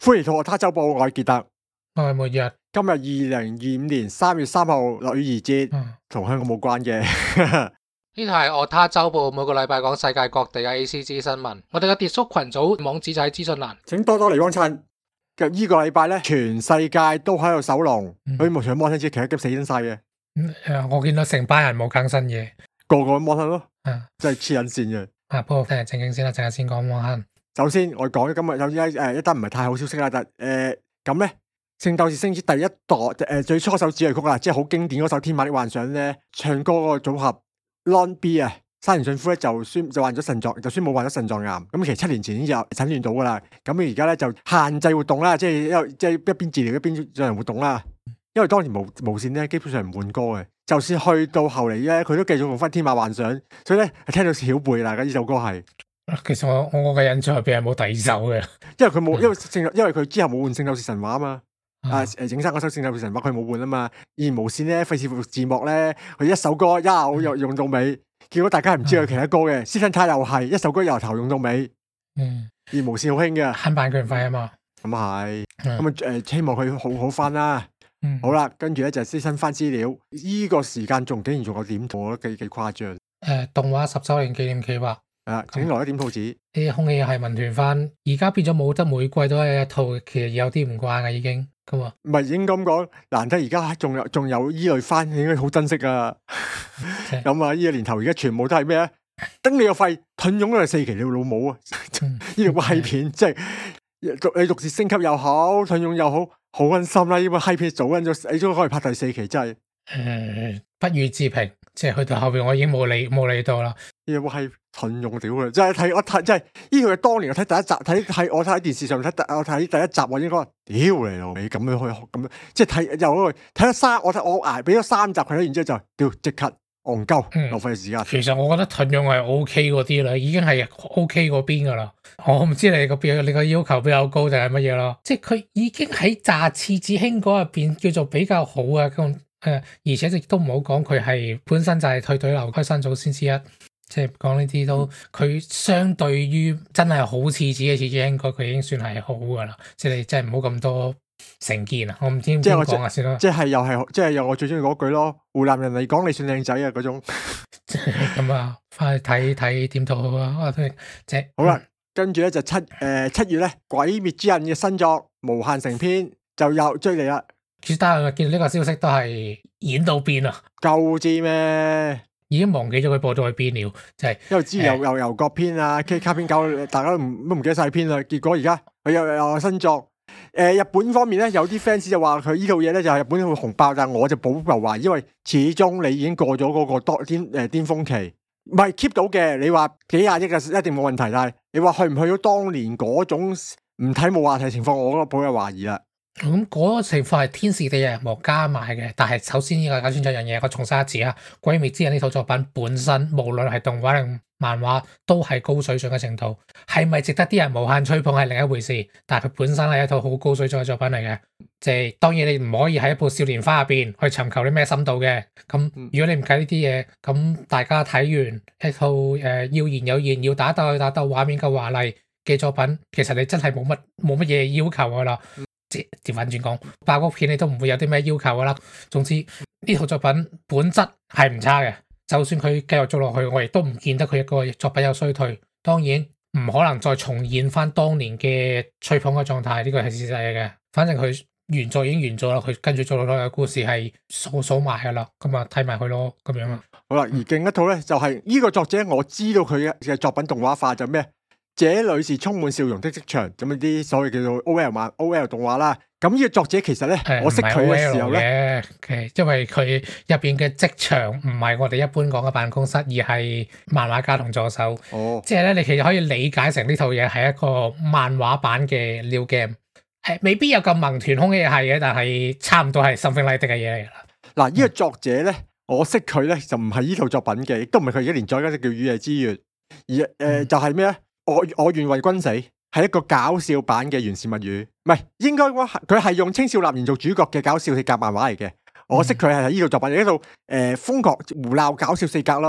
歡迎到我他周報，我係傑特， 我係末日。 今日2025年3月3號女兒節，同香港冇關嘅。 呢台係我他周報，每個禮拜講世界各地嘅 ACG 新聞。我哋嘅跌叔群組網址就喺資訊欄， 請多多嚟幫襯。其實呢個禮拜咧，全世界都喺度守龍，所以冇除咗摩親節，其實都死緊晒嘅。 我見到成班人冇更新嘢， 個個都摩親咯，真係黐緊線嘅。 不過聽日正經先啦，陣間先講摩親。 首先我講今日有一單唔係太好消息啦，但咁咧，聖鬥士星矢第一代最初首主題曲啦，即係好經典嗰首《天馬的幻想》咧，唱歌嗰個組合 Lon B 啊，山田信夫咧就患咗腎臟，就宣冇患咗腎臟癌。咁其實7年前已經就診斷到噶啦。咁而家咧就限制活動啦，即係一邊治療一邊進行活動啦。因為當年無線咧基本上唔換歌嘅，就算去到後嚟咧，佢都繼續用翻《天馬幻想》，所以咧係聽到小貝啦。咁呢首歌係。 其實我嘅印象入邊係冇第二首嘅， 因為佢冇，因為佢之後冇換聖鬥士神話啊嘛，整生嗰首聖鬥士神話佢冇換啊嘛，而無線咧費事副字幕咧，佢一首歌又用到尾，結果大家係唔知佢其他歌嘅，師生太又係一首歌由頭用到尾，而無線好興嘅， 慳版權費啊嘛， 咁係，咁希望佢好翻啦，好啦，跟住咧就師生翻資料，呢個時間竟然仲有點圖，我覺得幾誇張， 動畫10周年紀念企劃。 請來一點套紙， 啲空氣又係民團翻，而家變咗冇得每季都係一套，其實有啲唔慣嘅已經咁啊。 唔係應該咁講，難得而家仲有依類番，應該好珍惜啊。咁啊，呢個年頭而家全部都係咩啊？頂你個肺，盾勇都係4期，你老母啊！呢個閪片，即係你逐字升級又好，盾勇又好，好溫馨啦。呢個閪片早溫咗，你都可以拍第4期，真係。 不予置評，即係去到後邊我已經冇理到啦。 呢個閪盾勇屌嘅，真係我睇，即係呢個當年我睇第一集，我睇電視上我睇第一集，我應該話屌你老味，咁樣可以咁樣，即係睇又睇咗我捱俾咗3集佢，然之後就屌即刻戇鳩浪費時間。 其實我覺得盾勇係 OK 嗰啲啦，已經係 OK 嗰邊噶啦。我唔知你個要求比較高定係乜嘢咯？即係佢已經喺炸次子興嗰入邊叫做比較好啊咁。而且亦都唔好講佢係本身就係退隊留開新組先之一，即係講呢啲都佢相對於真係好次子嘅次子應該佢已經算係好噶啦，即係你真係唔好咁多成見啊！我唔知點講啊先啦，即係又我最中意嗰句咯，湖南人嚟講你算靚仔啊嗰種。 咁啊，翻去睇點套好啊！ 好啦，跟住咧就7月咧，《鬼滅之刃》嘅新作《無限城篇》就又追嚟啦。 其實但係見到呢個消息都係演到邊啊？ 夠知咩？ 已經忘記咗佢播到去邊了，就係因為之前又遊國篇啊、K 卡篇搞，大家都唔記得晒篇啦。結果而家佢又有新作。日本方面咧有啲 fans 就話佢呢套嘢咧就係日本會紅爆，但係我就保留懷疑，因為始終你已經過咗嗰個巔峰期，唔係 keep 到嘅。你話幾廿億嘅一定冇問題，但係你話去唔去到當年嗰種唔睇冇話題情況，我覺得保有懷疑啦。 咁嗰個情況係天時地利人和加埋嘅，但係首先呢個搞清楚一樣嘢，我重申一次啊，《鬼滅之刃》呢套作品本身無論係動畫定漫畫都係高水準嘅程度，係咪值得啲人無限吹捧係另一回事，但係佢本身係一套好高水準嘅作品嚟嘅。即係當然你唔可以喺一部少年花入邊去尋求啲咩深度嘅。咁如果你唔計呢啲嘢，咁大家睇完一套要言有言，要打鬥畫面夠華麗嘅作品，其實你真係冇乜嘢要求噶啦。調翻轉講，爆谷片你都唔會有啲咩要求噶啦。總之呢套作品本質係唔差嘅，就算佢繼續做落去，我亦都唔見得佢一個作品有衰退。當然唔可能再重現翻當年嘅吹捧嘅狀態，呢個係事實嚟嘅。反正佢原作已經完咗啦，佢跟住做落去嘅故事係數埋噶啦，咁啊睇埋佢咯，咁樣啊。 好啦，而另一套咧就係呢個作者，我知道佢嘅作品動畫化就咩？這裏是充滿笑容的職場，咁啲所謂叫做 OL 動畫啦。咁呢個作者其實咧，我識佢嘅時候咧， 因為佢入邊嘅職場唔係我哋一般講嘅辦公室，而係漫畫家同助手。即係咧，你其實可以理解成呢套嘢係一個漫畫版嘅 New Game， 係未必有咁萌團空嘅係嘅，但係差唔多係 something like 嘅嘢嚟噶啦。 嗱，呢個作者咧，我識佢咧就唔係呢套作品嘅，亦都唔係佢而家連載嗰隻叫《雨夜之月》，而就係咩咧？我願為君死，係一個搞笑版嘅源氏物語，唔係應該佢係用青少納言做主角嘅搞笑四格漫畫嚟嘅。我識佢係呢套作品，一套瘋狂胡鬧搞笑四格咯。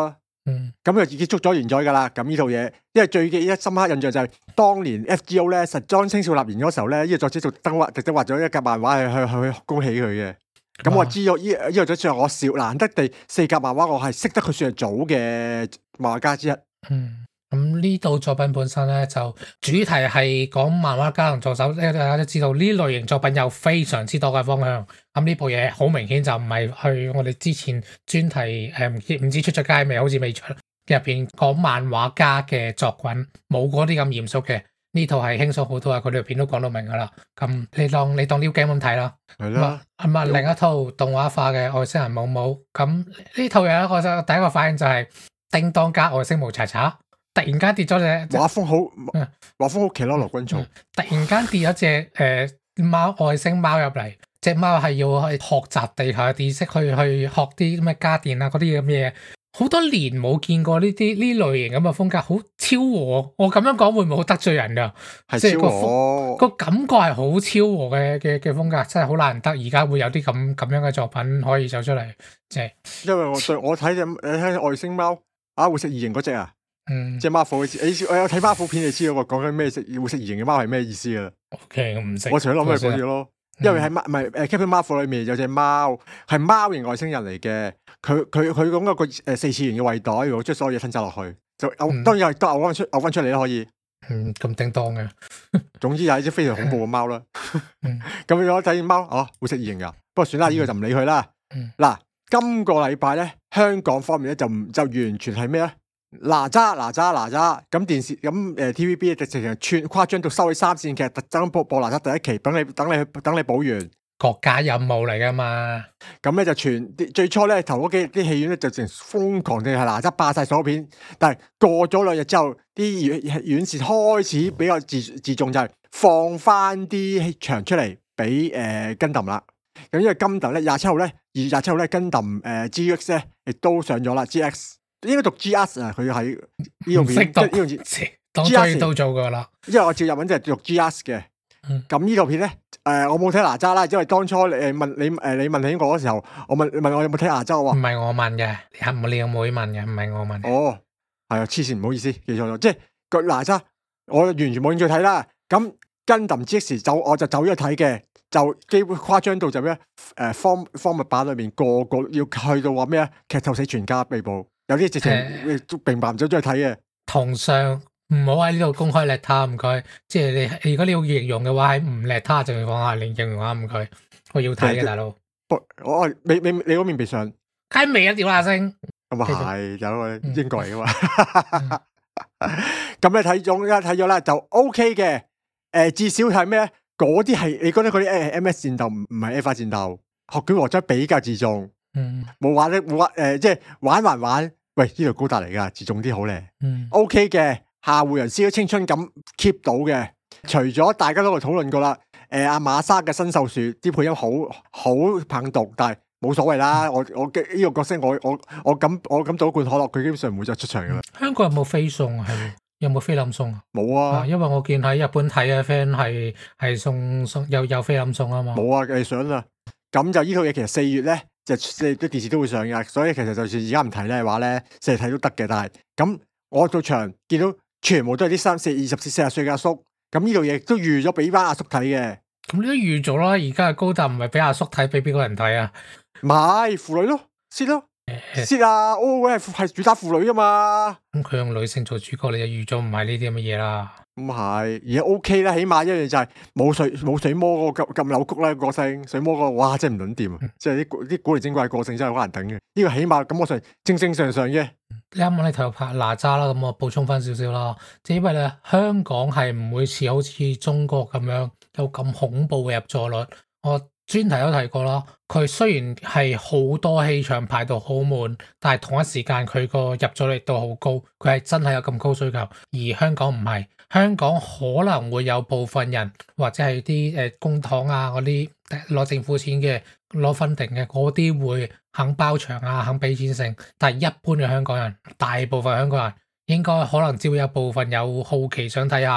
咁就結束咗完咗㗎啦。咁呢套嘢，因為最記憶深刻印象就係當年 FGO 咧實裝青少立言嗰時候咧，呢個作者特登畫咗一格漫畫去恭喜佢嘅。咁我知道呢個作者我少難得地4格漫畫，我係識得佢算係早嘅漫畫家之一。 咁呢套作品本身咧就主題係講漫畫家同助手，大家都知道呢類型作品有非常之多嘅方向。咁呢部嘢好明顯就唔係去我哋之前專題唔知出咗街未，好似未出入邊講漫畫家嘅作品，冇嗰啲咁嚴肅嘅。呢套係輕鬆好多啊！佢哋片都講到明噶啦。咁你當 New Game 咁睇啦。 係啦。 另一套動畫化嘅外星人冇冇。咁呢套嘢我就第一個反應就係叮當加外星毛查查。突然間跌咗隻畫風好奇咯，羅君松。 突然間跌咗隻貓外星貓入嚟，隻貓係要去學習地球嘅知識，去學啲咩家電啊嗰啲咁嘢。好多年冇見過呢類型咁嘅風格，好超和。我咁樣講會唔會好得罪人㗎？ 係超和個感覺係好超和嘅風格，真係好難得。而家會有啲咁樣嘅作品可以走出嚟，即係因為我睇隻外星貓會食異形嗰隻啊。即係 Marvel 我有睇 Marvel 片，你知道我講緊咩會食異形嘅貓係咩意思啊 ？OK， 我唔識。 我除咗諗係嗰啲咯，因為喺Captain Marvel 裏面有隻貓係貓型外星人嚟嘅，佢咁個4次元嘅胃袋，將所有嘢吞晒落去，就當然係都嘔翻出嚟啦，可以。 咁叮當嘅。 總之係一隻非常恐怖嘅貓啦。咁我睇貓會食異形噶，不過算啦，呢個就唔理佢啦。嗱，今個禮拜咧，香港方面咧就完全係咩咧？哪吒咁電視咁TVB 直情誇張到收起3線劇，特登播哪吒第一期，等你補完國家任務嚟噶嘛。 咁咧就最初咧頭嗰啲戲院咧就成瘋狂地係哪吒霸晒所有片，但係過咗2日之後，啲院線開始比較自重，就係放翻啲場出嚟俾Gundam啦。咁因為Gundam咧27號咧2月27號咧Gundam GX 咧亦都上咗啦 GX。應該讀 GS 啊，佢喺呢個片，呢個字當然都做過啦。 因為我照日文就係讀 GS 嘅。咁呢套片咧，我冇睇哪吒啦，因為當初你問起我嗰時候，我問我有冇睇哪吒，我話唔係我問嘅，你有冇問嘅，唔係我問。 哦，係啊，黐線，唔好意思，記錯咗，即係個哪吒，我完全冇興趣睇啦。咁Gundam GX我就走咗睇嘅，就基本誇張到就咩方物版裏面個要去到話咩劇透死全家被捕。有啲直情並唔走咗去睇嘅。 同上唔好喺呢度公開叻他唔該，即係你如果你要形容嘅話，喺唔叻他就放下你形容下唔該，我要睇嘅大佬。 我你嗰面被上， 梗係未啊，屌下聲。 咁啊係有英國嚟噶嘛？咁你睇咗啦，就 OK 嘅。至少係咩？嗰啲係你覺得嗰啲MS 戰鬥唔係 F 戰鬥，學卷和真比較自重。冇玩即係玩。喂，呢度高達嚟噶，自重啲好咧。OK 嘅，下回人燒青春感 keep 到嘅。除咗大家都討論過啦，阿馬莎嘅新秀樹啲配音好棒讀，但係冇所謂啦。我呢個角色我咁倒罐可樂，佢基本上唔會再出場噶啦。 香港有冇飛送啊？有冇菲林送啊？ 冇啊， 因為我見喺日本睇嘅 friend 係送有菲林送啊嘛。 冇啊，計上啦。咁就呢套嘢其實4月咧。即係啲電視都會上噶，所以其實就算而家唔睇咧嘅話咧，4日睇都得嘅。但係咁我到場見到全部都係啲24、40歲嘅阿叔，咁呢度嘢都預咗俾班阿叔睇嘅。 咁你都預咗啦，而家嘅高達唔係俾阿叔睇，俾邊個人睇啊？ 唔係婦女咯，Sid 咯，Sid 啊，O 係主打婦女噶嘛。 咁佢用女性做主角，你就預咗唔係呢啲咁嘅嘢啦。 咁係，而家 OK 啦，起碼一樣就係冇水魔嗰個咁扭曲啦個性，水魔嗰個哇真係唔撚掂，即係啲古靈精怪個性真係好難頂嘅。呢個起碼咁我上正常嘅。 你啱啱你頭拍哪吒啦，咁我補充翻少少啦，即係因為咧香港係唔會似好似中國咁樣有咁恐怖嘅入座率。我專題都提過啦，佢雖然係好多戲場排到好滿，但係同一時間佢個入座率都好高，佢係真係有咁高需求。而香港唔係，香港可能會有部分人或者係啲公帑啊嗰啲攞政府錢嘅攞分定嘅嗰啲會肯包場啊，肯俾錢成，但係一般嘅香港人，大部分香港人應該可能只會有部分有好奇想睇下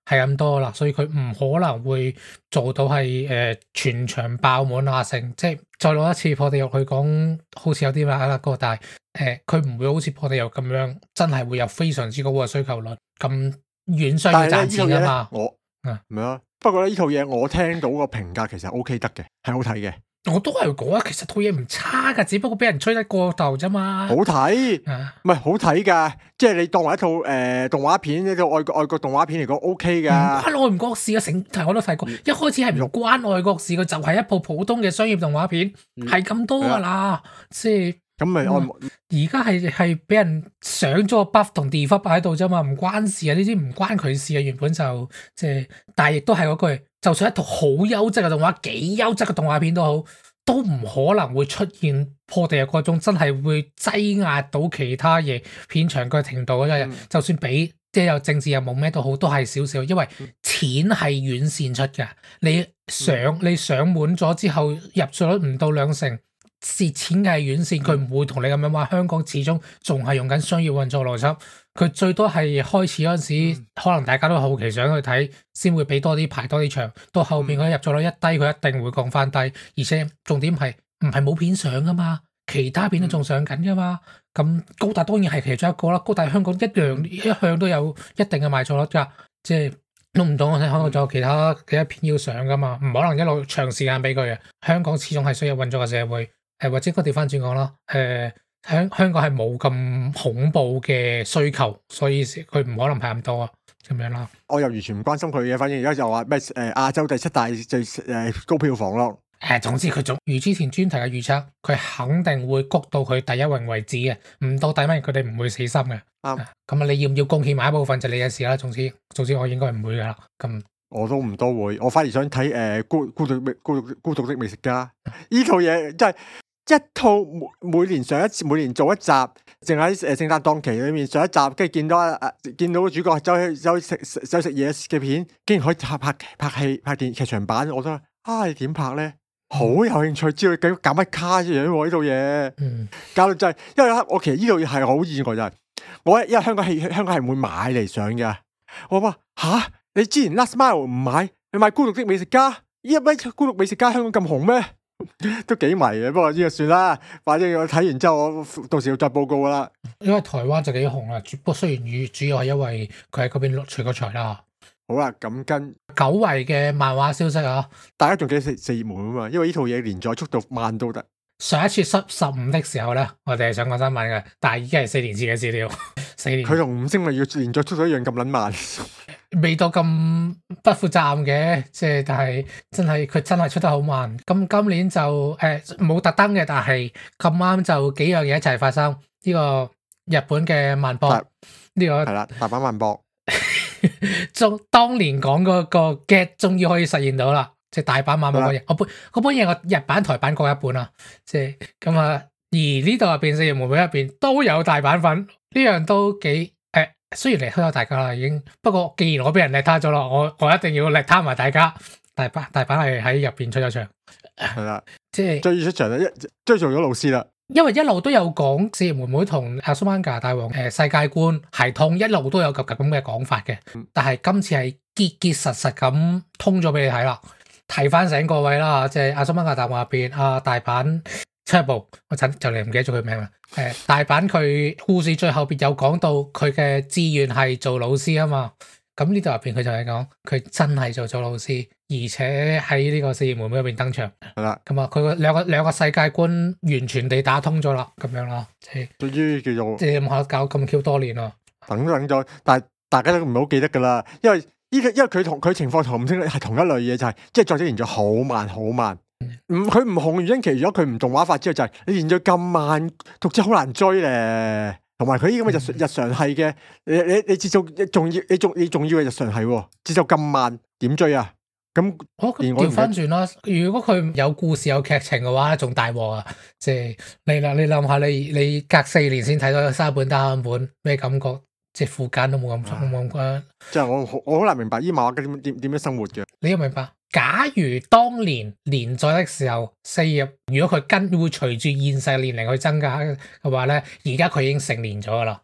係咁多啦，所以佢唔可能會做到係全場爆滿啊成，即係再攞一次破地獄去講，好似有啲乜個，但係佢唔會好似破地獄咁樣，真係會有非常之高嘅需求率，咁遠需要賺錢啊嘛。 我唔係啊，不過咧呢套嘢我聽到個評價其實 OK 得嘅，係好睇嘅。 我都係講啊，其實套嘢唔差噶，只不過俾人吹得過頭啫嘛。 好睇，唔係好睇噶，即係你當為一套動畫片，一套外國動畫片嚟講 OK 噶。 唔關愛國事嘅成題我都睇過，一開始係唔關愛國事嘅，就係一部普通嘅商業動畫片，係咁多噶啦，即係。 咁咪而家係俾人上咗個 buff 同 debuff 喺度啫嘛，唔關事啊，呢啲唔關佢事啊，原本就即係，但係亦都係嗰句，就算一套好優質嘅動畫，幾優質嘅動畫片都好，都唔可能會出現破地獄嗰種真係會擠壓到其他嘢片長嘅程度嘅，就算俾即係有政治又冇咩都好，都係少少，因為錢係院線出嘅，你上滿咗之後入座率唔到2成。蝕錢嘅係院線，佢唔會同你咁樣話。香港始終仲係用緊商業運作邏輯，佢最多係開始嗰陣時，可能大家都好奇想去睇，先會俾多啲排多啲場。到後邊佢入座率一低，佢一定會降翻低。而且重點係唔係冇片上噶嘛，其他片都仲上緊噶嘛。咁高達當然係其中一個啦。高達香港一向都有一定嘅賣座率噶，即係都唔到我睇香港仲有其他片要上噶嘛，唔可能一路長時間俾佢嘅。香港始終係需要運作嘅社會。或者應該調翻轉講啦，香港係冇咁恐怖嘅需求，所以佢唔可能排咁多啊，咁樣啦。我又完全唔關心佢嘅，反正而家就話咩亞洲第7大最高票房咯。 總之佢如之前專題嘅預測，佢肯定會谷到佢第一榮為止嘅，唔到第一名佢哋唔會死心嘅。啱。咁你要唔要貢獻埋一部分就你嘅事啦。總之我應該唔會噶啦。咁我都會，我反而想睇孤獨的美食家呢套嘢，真係。一套每年做一集，淨喺聖誕檔期裏面上一集，跟住見到個主角走去食嘢嘅片，竟然可以拍戲拍劇場版，我覺得你點拍咧？好有興趣知道搞乜卡嘅樣喎呢套嘢，搞到真係，因為我其實呢套嘢係好意外就係，因為香港係唔會買嚟上嘅，我話你之前 Last Mile 唔買，你買孤獨的美食家，孤獨美食家香港咁紅咩？都幾迷嘅，不過呢個算啦。反正我睇完之後，我到時要再報告啦。因為台灣就幾紅啦，不過雖然主要係因為佢喺嗰邊除個財啦。好啦，咁跟久違嘅漫畫消息啊，大家仲記得四葉門啊嘛？因為呢套嘢連載速度慢到得。上一次15的時候咧，我哋係想講新聞嘅，但係已經係4年前嘅資料。4年。佢同5星咪要連載速度一樣咁撚慢。未到咁不負責任嘅，即係但係佢真係出得好慢。咁今年就冇特登嘅，但係咁啱就幾樣嘢一齊發生。呢個日本嘅慢播，呢個係啦，大阪慢播。當年講嗰個 get 終於可以實現到啦，即係大阪慢播嗰嘢。嗰本嘢我日版台版各一本啦，即係咁啊。而呢度入邊四葉妹妹入邊都有大阪粉，呢樣都幾。雖然嚟推咗大家啦，已經，不過既然我俾人叻攤咗咯，我一定要叻攤埋大家。大阪係喺入邊出咗場，係啦，即係追出場啦，追做咗老師啦。因為一路都有講四葉妹妹同阿蘇曼加大王世界觀係通，一路都有咁嘅講法嘅。但係今次係結實咁通咗俾你睇啦，提翻醒各位啦，即係阿蘇曼加大王入邊阿大阪。出一部，我就嚟唔記得咗佢名啦。大阪佢故事最後邊有講到佢嘅志願係做老師啊嘛。咁呢度入邊佢就係講佢真係做老師，而且喺呢個四葉妹妹入邊登場。係啦，咁啊，佢個兩個世界觀完全地打通咗啦，咁樣啦。對於叫做即係冇搞咁 Q 多年咯。等咗，但係大家都唔係好記得噶啦，因為佢情況同五星係同一類嘢，就係即係作者連咗好慢。佢唔紅原因，其實佢唔動畫化之後就係你連咗咁慢，讀者好難追咧。同埋佢呢咁嘅日常係嘅，你節奏仲要嘅日常係節奏咁慢，點追啊？咁調翻轉啦，如果佢有故事有劇情嘅話，仲大鑊啊！即係你諗下，你隔4年先睇到3本單本，咩感覺？即係副間都冇咁關。即係我好難明白呢漫畫家點樣生活嘅。你要明白，假如當年連載的時候，四葉如果佢會隨住現世年齡去增加嘅話咧，而家佢已經成年咗噶啦。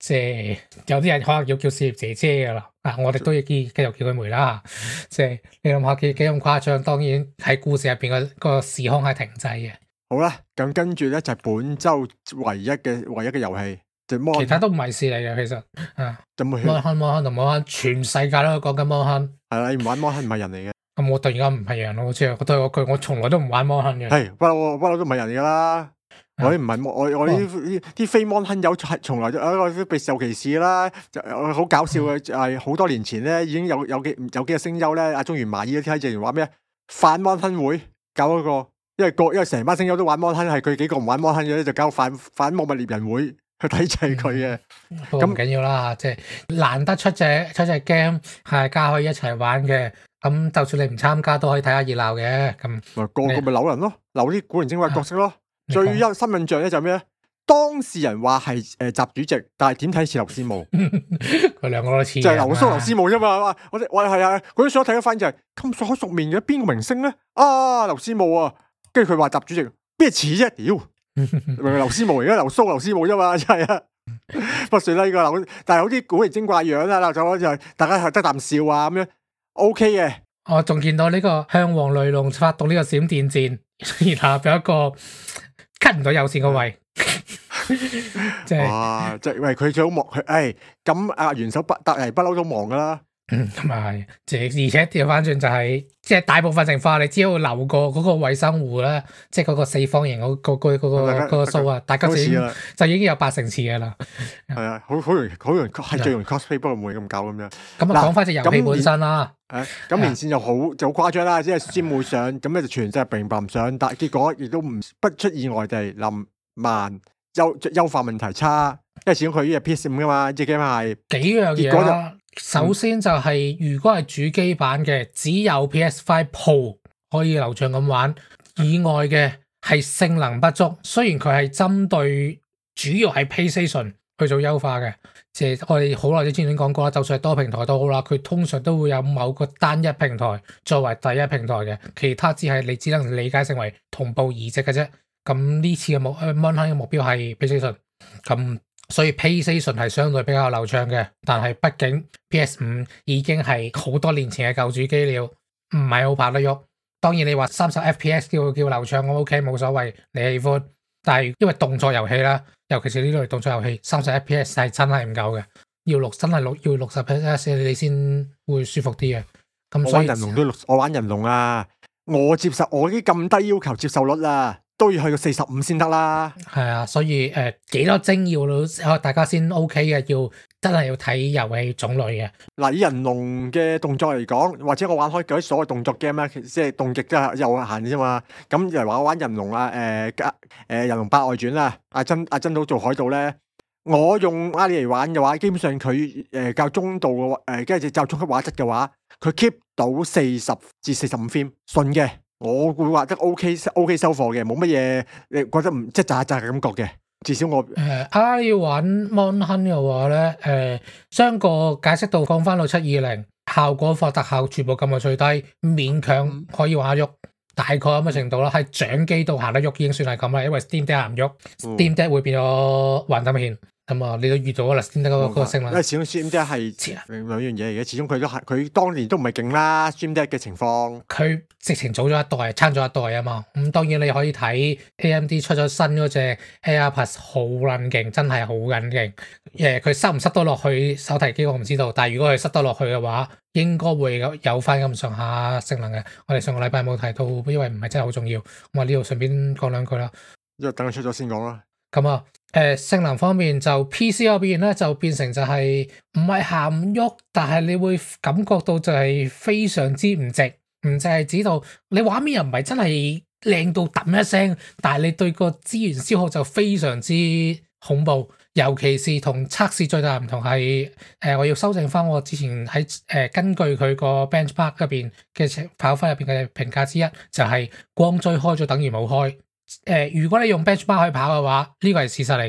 即係有啲人可能要叫事業姐姐噶啦，我哋都要繼續叫佢梅啦。即係你諗下幾咁誇張，當然喺故事入邊個時空係停滯嘅。 好啦，咁跟住咧就係本周唯一嘅遊戲，就摩。 其他都唔係事嚟嘅，其實就冇摩亨同摩亨，全世界都講緊摩亨。 係啦，你唔玩摩亨唔係人嚟嘅。 咁我突然間唔係人咯，即係我對嗰句，我從來都唔玩摩亨嘅。 係不嬲都唔係人嚟噶啦。我啲唔係我啲非摩亨友係從來都備受歧視啦。就好搞笑嘅係好多年前咧已經有幾個聲優咧，阿中原麻衣嗰啲喺直情話咩反摩亨會搞嗰個。因為成班聲優都玩摩亨，係佢幾個唔玩摩亨嘅咧，就搞反魔物獵人會去抵制佢嘅。 咁唔緊要啦，即係難得出隻 game 係大家可以一齊玩嘅。咁就算你唔參加都可以睇下熱鬧嘅。咁個個咪扭人咯，扭啲古靈精怪角色咯。最深印象咧就係咩咧？當事人話係習主席，但係點睇似劉思慕？ 佢兩個都似， 就係劉思慕啫嘛。我係啊，嗰啲相睇得翻就係咁熟口熟面嘅邊個明星咧？劉思慕啊！跟住佢話習主席邊似啫？屌，劉思慕而家劉思慕啫嘛，真係啊！不過算啦，呢個劉，但係有啲古靈精怪樣啦，就大家係得啖笑啊咁樣 ，OK 嘅。 我仲見到呢個向黃雷龍發動呢個閃電戰，然後有一個 cut 唔到有線個位，即係哇！即係喂，佢最好忙佢，咁元首不嬲都忙噶啦。 咁啊係，而且調翻轉就係，即係大部分情況下，你只要流過嗰個衛生壺咧，即係嗰個四方形嗰個數啊，大家就已經有80%似嘅啦。 係啊，好容易係最容易 cosplay，不過唔會咁搞咁樣。 咁啊，講翻隻遊戲本身啦。 咁連線就好誇張啦，即係先會上，咁咧就全世界並唔上，但結果亦都不出意外地慢優化問題差，因為始終佢呢隻 PS5 噶嘛，隻 game 係幾樣嘢啦。首先就係如果係主機版嘅，只有 PS5 Pro 可以流暢咁玩，以外嘅係性能不足。雖然佢係針對主要係 PlayStation 去做優化嘅，即係我哋好耐之前已經講過啦，就算係多平台都好啦，佢通常都會有某個單一平台作為第一平台嘅，其他只能理解成為同步移植嘅啫。咁呢次嘅Monhan嘅目標係 PlayStation， 咁所以 PlayStation 係相對比較流暢嘅，但係畢竟 PS5 已經係好多年前嘅舊主機了，唔係好拍得喐。當然你話30 FPS 叫流暢，我 OK 冇所謂，你喜歡。但係因為動作遊戲啦，尤其是呢類動作遊戲，30 FPS 係真係唔夠嘅，要60 FPS 你先會舒服啲嘅。咁所以我玩人龍啊，我啲咁低要求接受率啊，都要去到45先得啦。 係啊，所以幾多幀要大家先 OK 嘅，真係要睇遊戲種類嘅。 嗱，以人龍嘅動作嚟講，或者我玩開嗰啲所謂動作 game 咧，即係動極都係有限啫嘛。咁例如話我玩人龍啊，人龍8外傳啊，阿珍島做海盜咧，我用阿里嚟玩嘅話，基本上佢較中度嘅話，跟住較中級畫質嘅話，佢 keep 到40至45 frame 順嘅。我會話得 OK 收貨嘅，冇乜嘢，你覺得唔即係渣嘅感覺嘅，至少我你要玩 Monhan 嘅話咧，將個解析度降翻到720，效果放特效全部撳到最低，勉強可以玩得喐，大概咁嘅程度啦。喺掌機度行得喐已經算係咁啦，因為 Steam Deck 唔喐，Steam Deck 會變咗幻燈片。咁啊，你都遇到啦，Steam Deck 嗰個性能。 因為始終 Steam Deck 係兩樣嘢嚟嘅，始終佢當年都唔係勁啦，Steam Deck 嘅情況。佢直情早咗一代，撐咗一代啊嘛。咁當然你可以睇 AMD 出咗新嗰隻 AirPods 好撚勁，真係好撚勁。佢塞唔塞得落去手提機我唔知道，但係如果佢塞得落去嘅話，應該會有翻咁上下性能嘅。我哋上個禮拜冇提到，因為唔係真係好重要。我呢度順便講兩句啦。 因為等佢出咗先講啦。 咁啊，性能方面就 PC 嗰邊咧就變成就係唔係行唔喐，但係你會感覺到就係非常之唔直，唔淨係指到你畫面又唔係真係靚到揼一聲，但係你對個資源消耗就非常之恐怖，尤其是同測試最大唔同係我要修正翻我之前喺根據佢個 benchmark 入邊嘅跑分入邊嘅評價之一，就係光追開咗等於冇開。如果你用 benchmark 去跑嘅話，呢個係事實嚟嘅。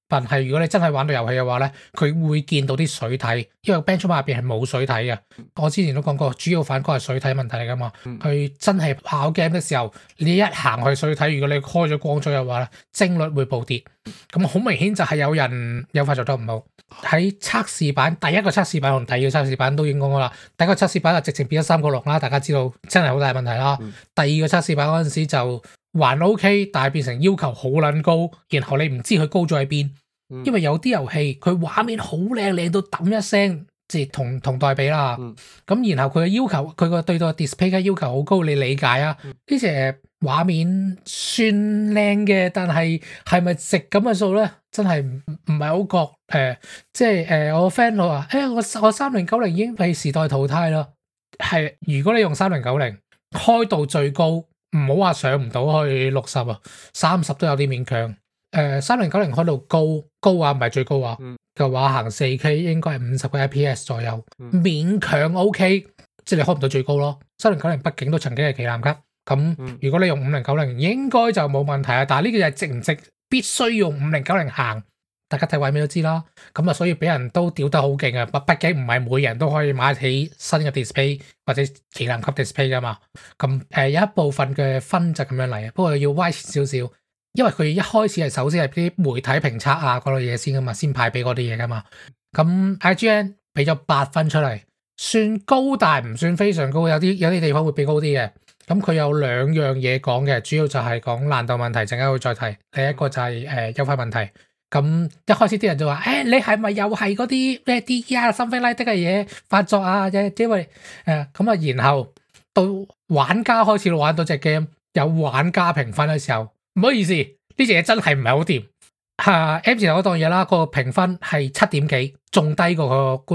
但係如果你真係玩到遊戲嘅話咧，佢會見到啲水體，因為 benchmark 入邊係冇水體嘅。我之前都講過，主要反饋係水體問題嚟噶嘛。佢真係跑 game 嘅時候，你一行去水體，如果你開咗光追嘅話咧，幀率會暴跌。咁好明顯就係有人優化做得唔好。喺測試版，第一個測試版同第二個測試版都已經講過啦。第一個測試版就直情變咗3.6啦，大家知道真係好大問題啦。第二個測試版嗰陣時就還 OK，但係變成要求好撚高，然後你唔知佢高咗喺邊。因為有啲遊戲佢畫面好靚，靚到揼一聲，即係同代比啦。咁然後佢嘅要求，佢個對到 display 嘅要求好高，你理解啊？呢隻畫面算靚嘅，但係係咪值咁嘅數咧？真係唔係好覺。即係我 friend 話，我3090已經被時代淘汰啦。係如果你用3090開到最高，唔好話上唔到去60啊，30都有啲勉強。3090開到高啊，唔係最高啊嘅話，行 4K 應該係50個 FPS 左右，勉強 OK，即係你開唔到最高咯。3090畢竟都曾經係旗艦級，咁如果你用5090應該就冇問題啊。但係呢個就係值唔值必須用5090行，大家睇畫面都知啦。咁啊，所以俾人都屌得好勁啊。畢竟唔係每人都可以買得起新嘅 display 或者旗艦級 display 噶嘛。咁有一部分嘅分就咁樣嚟，不過要歪少少。因為佢一開始係首先係啲媒體評測啊嗰類嘢先噶嘛，先派俾嗰啲嘢噶嘛。咁 IGN 俾咗8分出嚟，算高但係唔算非常高，有啲地方會俾高啲嘅。咁佢有2樣嘢講嘅，主要就係講難度問題，陣間會再提。另一個就係優化問題。咁一開始啲人就話，你係咪又係嗰啲咩 DER something like 嘅嘢發作啊？因為咁啊，然後到玩家開始玩到隻 game 有玩家評分嘅時候。唔好意思，呢隻嘢真係唔係好掂。M 字頭嗰檔嘢啦，個評分係7點幾，仲低過個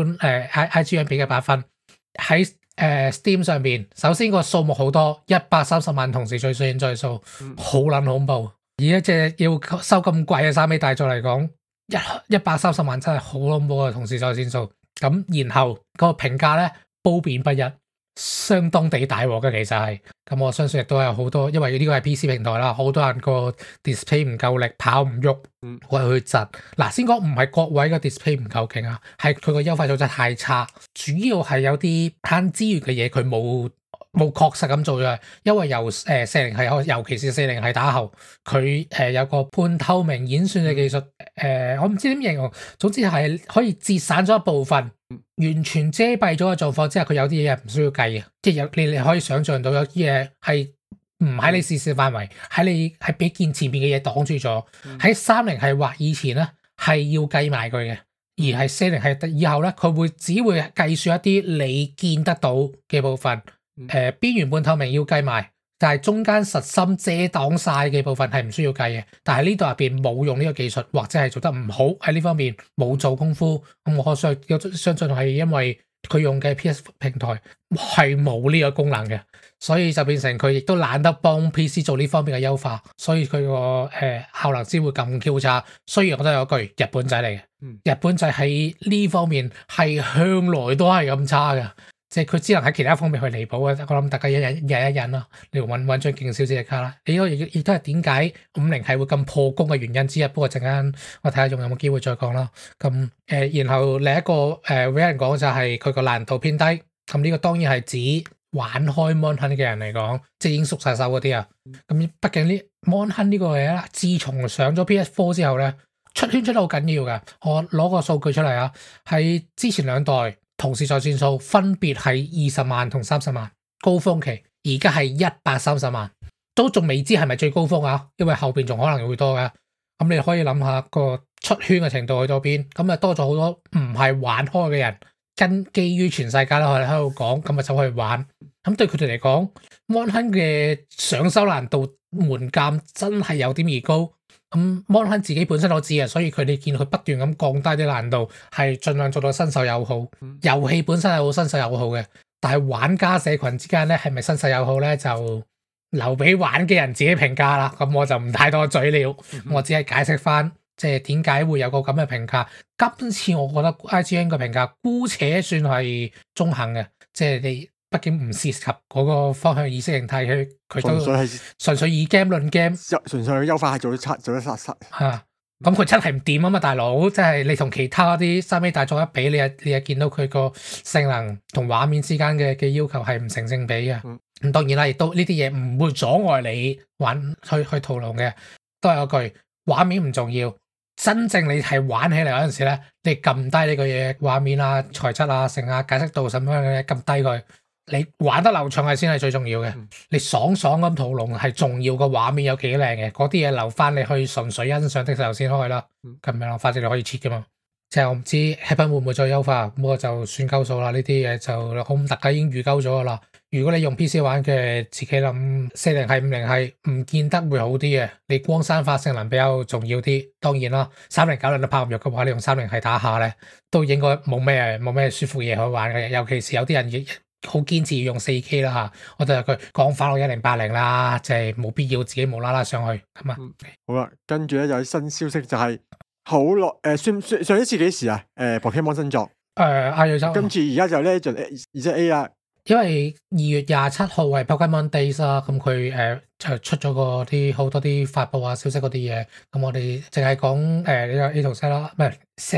IGN 俾嘅8分。喺Steam 上邊，首先個數目好多，130萬同時在線在數，好撚恐怖。而一隻要收咁貴嘅3A大作嚟講，130萬真係好恐怖嘅同時在線數。咁然後個評價咧褒貶不一。相當地大鑊嘅其實係，咁我相信亦都有好多，因為呢個係 PC 平台啦，好多人個 display 唔夠力，跑唔喐，會去窒。嗱，先講唔係各位嘅 display 唔夠勁啊，係佢個優化組織太差，主要係有啲慳資源嘅嘢佢冇確實咁做嘅，因為由4.0系，尤其是4.0系打後，佢有個半透明演算嘅技術，我唔知點形容，總之係可以節省咗一部分。完全遮蔽咗嘅狀況之下，佢有啲嘢係唔需要計嘅，即係你可以想象到有啲嘢係唔喺你視線範圍，係俾見前面嘅嘢擋住咗。喺30係或以前咧係要計埋佢嘅，而係40係以後咧佢只會計算一啲你見得到嘅部分，邊緣半透明要計埋。但係中間實心遮擋晒嘅部分係唔需要計嘅，但係呢度入邊冇用呢個技術，或者係做得唔好喺呢方面冇做功夫，咁我相信係因為佢用嘅 PS 平台係冇呢個功能嘅，所以就變成佢亦都懶得幫 PC 做呢方面嘅優化，所以佢個效能先會咁 Q 差。雖然我都有句日本仔嚟嘅，日本仔喺呢方面係向來都係咁差嘅。即係佢只能喺其他方面去彌補嘅，我諗大家忍一忍啦，你揾張勁少少嘅卡啦。呢個亦都係點解50係會咁破功嘅原因之一。不過陣間我睇下仲有冇機會再講啦。咁然後另一個俾人講就係佢個難度偏低。咁呢個當然係指玩開 Mon Hun 嘅人嚟講，即係已經熟晒手嗰啲啊。咁畢竟呢 Mon Hun 呢個嘢啦，自從上咗 PS4 之後咧，出圈出得好緊要㗎。我攞個數據出嚟啊，喺之前2代。同時在線數分別係20萬同30萬，高峰期而家係130萬，都仲未知係咪最高峰啊？因為後邊仲可能會多㗎。咁你可以諗下個出圈嘅程度去到邊，咁啊多咗好多唔係玩開嘅人，跟基於全世界都喺度講，咁啊走去玩。咁對佢哋嚟講，Mon Hun嘅上手難度門檻真係有點而高。咁 Mon Hun 自己本身我知啊，所以佢哋見佢不斷咁降低啲難度，係盡量做到新手友好。遊戲本身係好新手友好嘅，但係玩家社群之間咧係咪新手友好咧，就留俾玩嘅人自己評價啦。咁我就唔太多嘴料，我只係解釋翻即係點解會有個咁嘅評價。今次我覺得 IGN 嘅評價姑且算係中肯嘅，即係你。畢竟唔涉及嗰個方向意識形態，佢都純粹以 game 論 game， 純粹優化係做得差嚇。 咁佢真係唔掂啊嘛，大佬！即係你同其他啲3A 大作一比，你又見到佢個性能同畫面之間嘅要求係唔成正比嘅。咁當然啦，亦都呢啲嘢唔會阻礙你玩去屠龍嘅。都係嗰句，畫面唔重要，真正你係玩起嚟嗰陣時咧，你撳低呢個嘢畫面啊、材質啊、成啊、解釋度什麼嘅撳低佢。你玩得流暢係先係最重要嘅，你爽咁屠龍係重要，個畫面有幾靚嘅，嗰啲嘢留翻你去純粹欣賞的時候先開啦。咁樣咯，反正你可以切噶嘛。即係我唔知 Happn 會唔會再優化，咁我就算鳩數啦。呢啲嘢就好特價已經預鳩咗噶啦。如果你用 PC 玩嘅，自己諗40係50係唔見得會好啲嘅。你光山化性能比較重要啲，當然啦。3090都跑唔入嘅話，你用30係打下咧，都應該冇咩舒服嘢可以玩嘅。尤其是有啲人好堅持要用 4K 啦嚇，我就佢講翻我1080啦，即係冇必要自己無啦啦上去咁啊。 好啦，跟住咧有啲新消息就係好耐上一次幾時啊？Pokemon 新作亞洲， 今次而家就 Legend 2A 啦。 因為2月27號係 Pokemon Days 啦，咁佢就出咗個啲好多啲發布啊消息嗰啲嘢，咁我哋淨係講呢個 A 圖 set 啦，唔係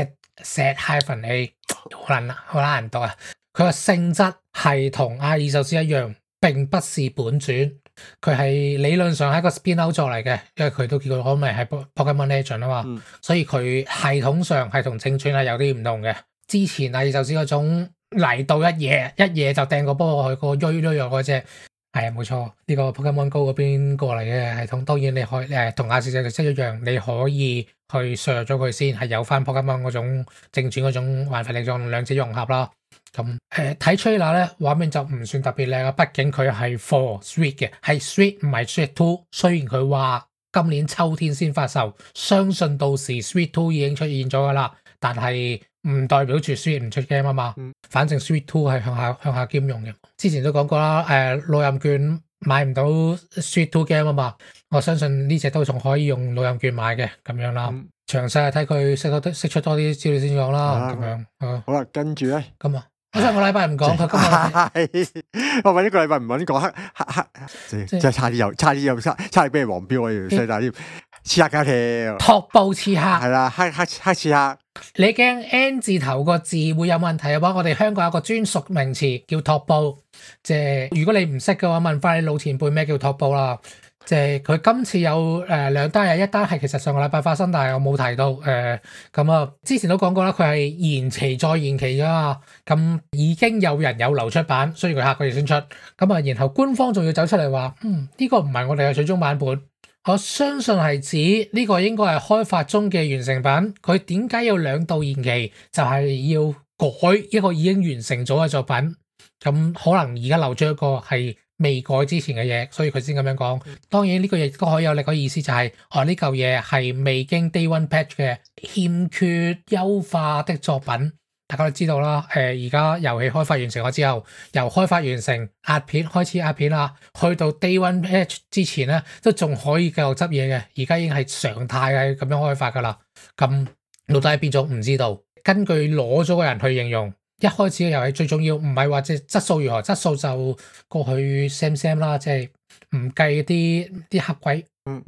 set-A 好難讀啊！佢個性質係同阿爾宙斯一樣，並不是本傳，佢係理論上係一個 spin-out 作嚟嘅，因為佢都叫佢可能係 Pokemon Legend 啊嘛，所以佢系統上係同正傳係有啲唔同嘅。之前阿爾宙斯嗰種嚟到一嘢就掟個波落去個鋥嗰隻，係啊冇錯，呢個 Pokemon Go 嗰邊過嚟嘅系統，當然你可以同阿爾宙斯一樣，你可以去削弱咗佢先，係有翻 Pokemon 嗰種正傳嗰種玩法力，將兩者融合啦。咁睇 trailer 咧，畫面就唔算特別靚啊，畢竟佢係 for Switch 嘅，係 Switch 唔係 Switch 2。雖然佢話今年秋天先發售，相信到時 Switch 2已經出現咗噶啦，但係唔代表住 Switch 唔出 game 啊嘛。反正 Switch 2係向下兼容嘅。之前都講過啦，老任券買唔到 Switch 2 game 啊嘛，我相信呢隻都仲可以用老任券買嘅咁樣啦。詳細係睇佢釋出多啲資料先講啦，咁樣。好啦，跟住咧， 咁啊。我上個禮拜唔講佢今日，我搵一個禮拜唔搵講黑，即係差啲又俾人黃標啊！要細大啲，刺客家條托布刺客係啦，黑刺客。 你驚 N 字頭個字會有問題嘅話，我哋香港有個專屬名詞叫托布，即係如果你唔識嘅話，問翻你老前輩咩叫托布啦。即係佢今次有兩單嘢，一單係其實上個禮拜發生，但係我冇提到咁啊。之前都講過啦，佢係延期再延期㗎嘛。咁已經有人有流出版，雖然佢下個月先出。咁啊，然後官方仲要走出嚟話，呢個唔係我哋嘅最終版本。我相信係指呢個應該係開發中嘅完成版。佢點解要2度延期？就係要改一個已經完成咗嘅作品。咁可能而家留咗一個係未改之前嘅嘢，所以佢先咁樣講。當然呢個亦都可以有另一個意思，就係呢嚿嘢係未經 Day One Patch 嘅欠缺優化的作品。大家都知道啦，而家遊戲開發完成咗之後，由開發完成壓片開始壓片啦，去到 Day One Patch 之前咧，都仲可以繼續執嘢嘅。而家已經係常態係咁樣開發噶啦。咁到底係邊種唔知道？根據攞咗個人去形容。一開始嘅遊戲最重要唔係話即係質素如何，質素就過去 same 啦，即係唔計啲黑鬼，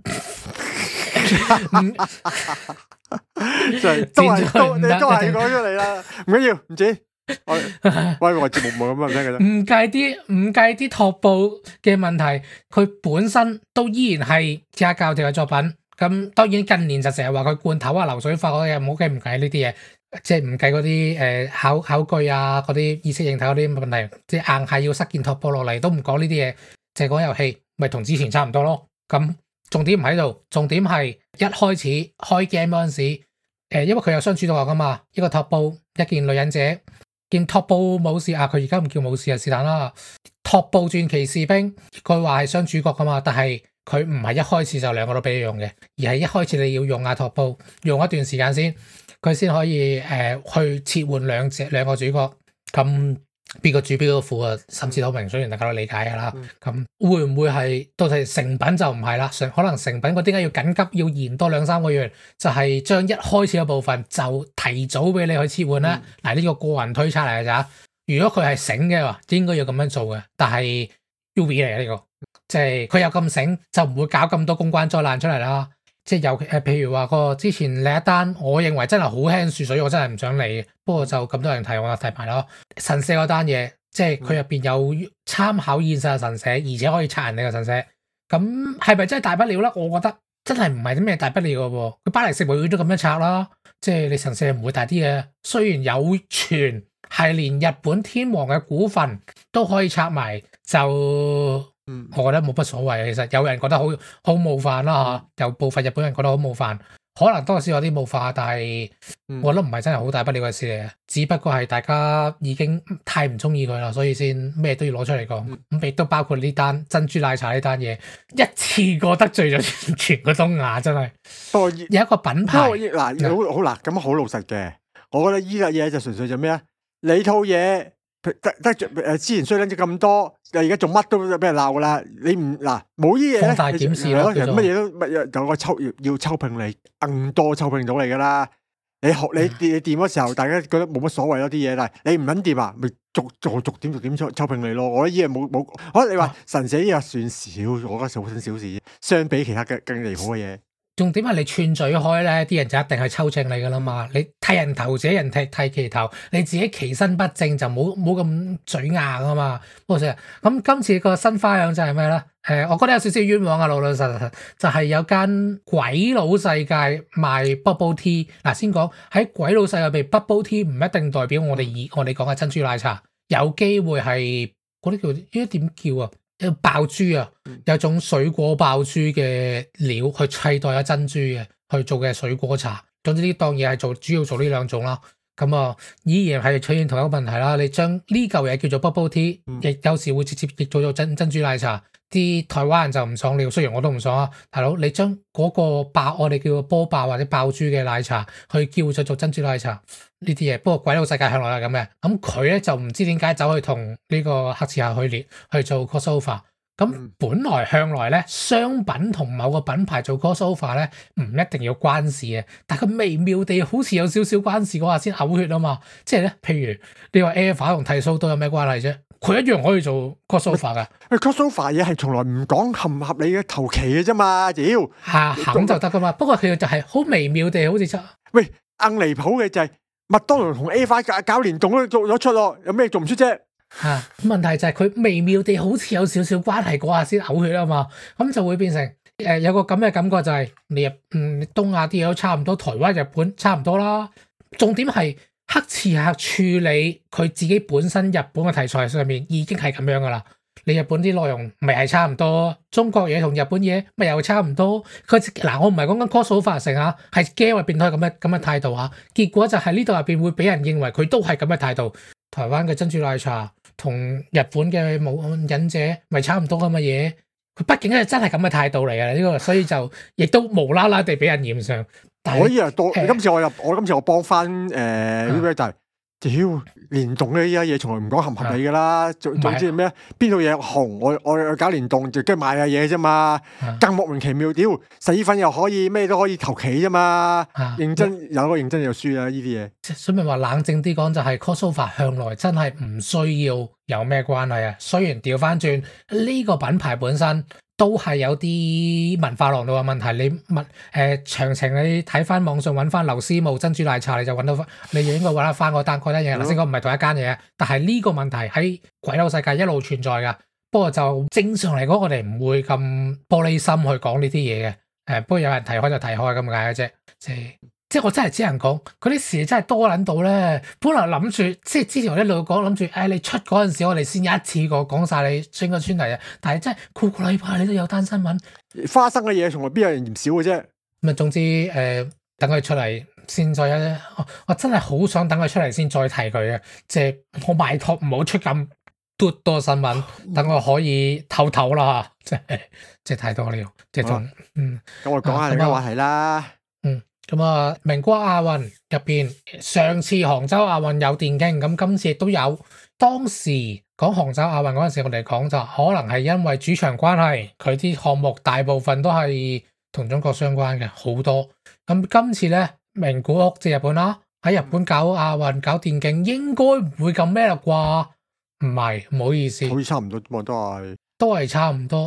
就係都係講出嚟啦，唔緊要，唔知喂我節目冇咁樣聽嘅啫。 唔計啲拓步嘅問題，佢本身都依然係刺客教條嘅作品。咁當然近年就成日話佢罐頭啊、流水化嗰啲嘢，唔好計唔計呢啲嘢。即係唔計嗰啲考據啊，嗰啲意識形態嗰啲問題，即係硬係要塞件拓步落嚟，都唔講呢啲嘢，淨係講遊戲，咪同之前差唔多咯。咁重點唔喺度，重點係一開始開 game 嗰陣時，因為佢有雙主角噶嘛，一個拓步，一件女忍者，件拓步武士啊，佢而家唔叫武士啊，是但啦。拓步傳奇士兵，佢話係雙主角噶嘛，但係佢唔係一開始就兩個都俾你用嘅，而係一開始你要用拓步，用一段時間先。佢先可以去切換兩個主角，咁邊個主邊個副啊？心知肚明，雖然大家都理解㗎啦。咁會唔會係到時成品就唔係啦？可能成品佢點解要緊急要延多2-3個月？就係將一開始嘅部分就提早俾你去切換咧。嗱，呢個個人推測嚟㗎咋。如果佢係醒嘅話，應該要咁樣做嘅。但係 UV 嚟嘅呢個，即係佢有咁醒，就唔會搞咁多公關災難出嚟啦。 即係譬如話個之前另一單，我認為真係好輕樹水，我真係唔想理。不過就咁多人提，我就提埋咯。神社嗰單嘢，即係佢入邊有參考現實嘅神社，而且可以拆人哋嘅神社。咁係咪真係大不了咧？我覺得真係唔係啲咩大不了嘅喎。佢巴黎聖母院都咁樣拆啦，即係你神社唔會大啲嘅。雖然有傳係連日本天皇嘅古墳都可以拆埋，就我覺得冇乜所謂。其實有人覺得好冒犯啦嚇，有部分日本人覺得好冒犯。可能多少有啲冒犯，但係我覺得唔係真係好大不了嘅事嚟嘅，只不過係大家已經太唔中意佢啦，所以先咩都要攞出嚟講。咁亦都包括呢單珍珠奶茶呢單嘢，一次過得罪咗全個東亞，真係。 不過有一個品牌嗱，好嗱，咁好老實嘅，我覺得依個嘢就純粹就咩啊？你套嘢得之前衰撚咗咁多，而家做乜都俾人鬧啦。你唔嗱冇依嘢咧， 放大檢視咯， 其實乜嘢都有個要抽聘你，更多抽聘到你噶啦。你掂嗰時候，大家覺得冇乜所謂咯啲嘢，但係你唔肯掂啊，咪逐點抽聘你咯。我覺得依嘢冇，我覺得你話神社依個算少，我覺得小事，相比其他更離譜嘅嘢。 重點係你串嘴開咧，啲人就一定係抽正你噶啦嘛。你剃人頭者人剃其頭，你自己其身不正就冇咁嘴硬啊嘛。不過咁今次個新花樣就係咩咧？我覺得有少少冤枉啊，老實就係有間鬼佬世界賣 bubble tea。嗱，先講喺鬼佬世界入邊 bubble tea 唔一定代表我哋講嘅珍珠奶茶，有機會係嗰啲叫應該點叫啊？爆珠啊，有種水果爆珠嘅料去替代咗珍珠嘅去做嘅水果茶。總之呢檔嘢係主要做呢兩種啦。咁啊，依然係出現同一個問題啦。你將呢嚿嘢叫做 bubble tea，亦有時會直接譯做珍珠奶茶。啲台灣人就唔爽料，雖然我都唔爽啊。大佬，你將嗰個我哋叫做波霸或者爆珠嘅奶茶去叫咗做珍珠奶茶呢啲嘢。不過鬼佬世界向來係咁嘅，咁佢咧就唔知點解走去同呢個黑刺客去列去做 crossover。咁本來向來咧，商品同某個品牌做 crossover 咧，唔一定要關事嘅，但係佢微妙地好似有少少關事嗰下先嘔血啊嘛。即係咧，譬如你話 Eva 同剃鬚都有咩關係啫？佢一樣可以做 crossover 噶。 crossover 嘢係從來唔講合唔合理嘅投期嘅啫嘛，屌肯就得噶嘛。不過佢就係好微妙地好似喂硬離譜嘅就係麥當勞同 Eva 搞聯動都做咗出咯，有咩做唔出啫？ 問題就係佢微妙地好似有少少關係嗰下先嘔血啊嘛，咁就會變成有個咁嘅感覺就係你東亞啲嘢都差唔多，台灣日本差唔多啦。重點係黑刺客處理佢自己本身日本嘅題材上面已經係咁樣噶啦。你日本啲內容咪係差唔多，中國嘢同日本嘢咪又差唔多。我唔係講緊 crossover 成啊，係 game 入邊都係咁嘅態度啊。結果就係呢度入邊會俾人認為佢都係咁嘅態度。台灣嘅珍珠奶茶同日本嘅冇忍者咪差唔多咁嘅嘢，佢畢竟係真係咁嘅態度嚟嘅呢個，所以就亦都無啦啦地俾人染上。 我依日多，今次我幫翻呢個就係屌聯動呢啲嘢，從來唔講合唔合理噶啦。總之係咩？邊套嘢紅，我搞聯動就跟住賣下嘢啫嘛。更莫名其妙，屌洗衣粉又可以咩都可以投企啫嘛。認真有個認真就輸啦呢啲嘢。 所以咪話冷靜啲講就係 crossover 向來真係唔需要有咩關係啊。雖然調翻轉呢個品牌本身都係有啲文化廊道嘅問題。你詳情你睇翻網上揾翻劉思慕珍珠奶茶，你就揾到翻，你就應該揾得翻嗰單嘢。頭先講唔係同一間嘢，但係呢個問題喺鬼佬世界一路存在㗎。不過就正常嚟講，我哋唔會咁玻璃心去講呢啲嘢嘅。不過有人提開就提開咁解嘅啫。即係我真係只能講，嗰啲事真係多撚到咧。本來諗住即係之前我一路講諗住，你出嗰陣時我哋先一次過講晒你穿個穿嚟啊。但係真係個個禮拜你都有單新聞， 花生嘅嘢從來邊有人嫌少嘅啫。 咁總之等佢出嚟先再我真係好想等佢出嚟先再提佢嘅。即係我拜託唔好出咁多新聞，等我可以唞啦。即係太多了，即係仲咁我講下另一個話題啦。 咁啊，名古屋亞運入邊，上次杭州亞運有電競，咁今次亦都有。當時講杭州亞運嗰陣時，我哋講就可能係因為主場關係，佢啲項目大部分都係同中國相關嘅好多。咁今次咧，名古屋即係日本啦，喺日本搞亞運搞電競，應該唔會咁咩啦啩？唔係，唔好意思， 好似差唔多，都係差唔多。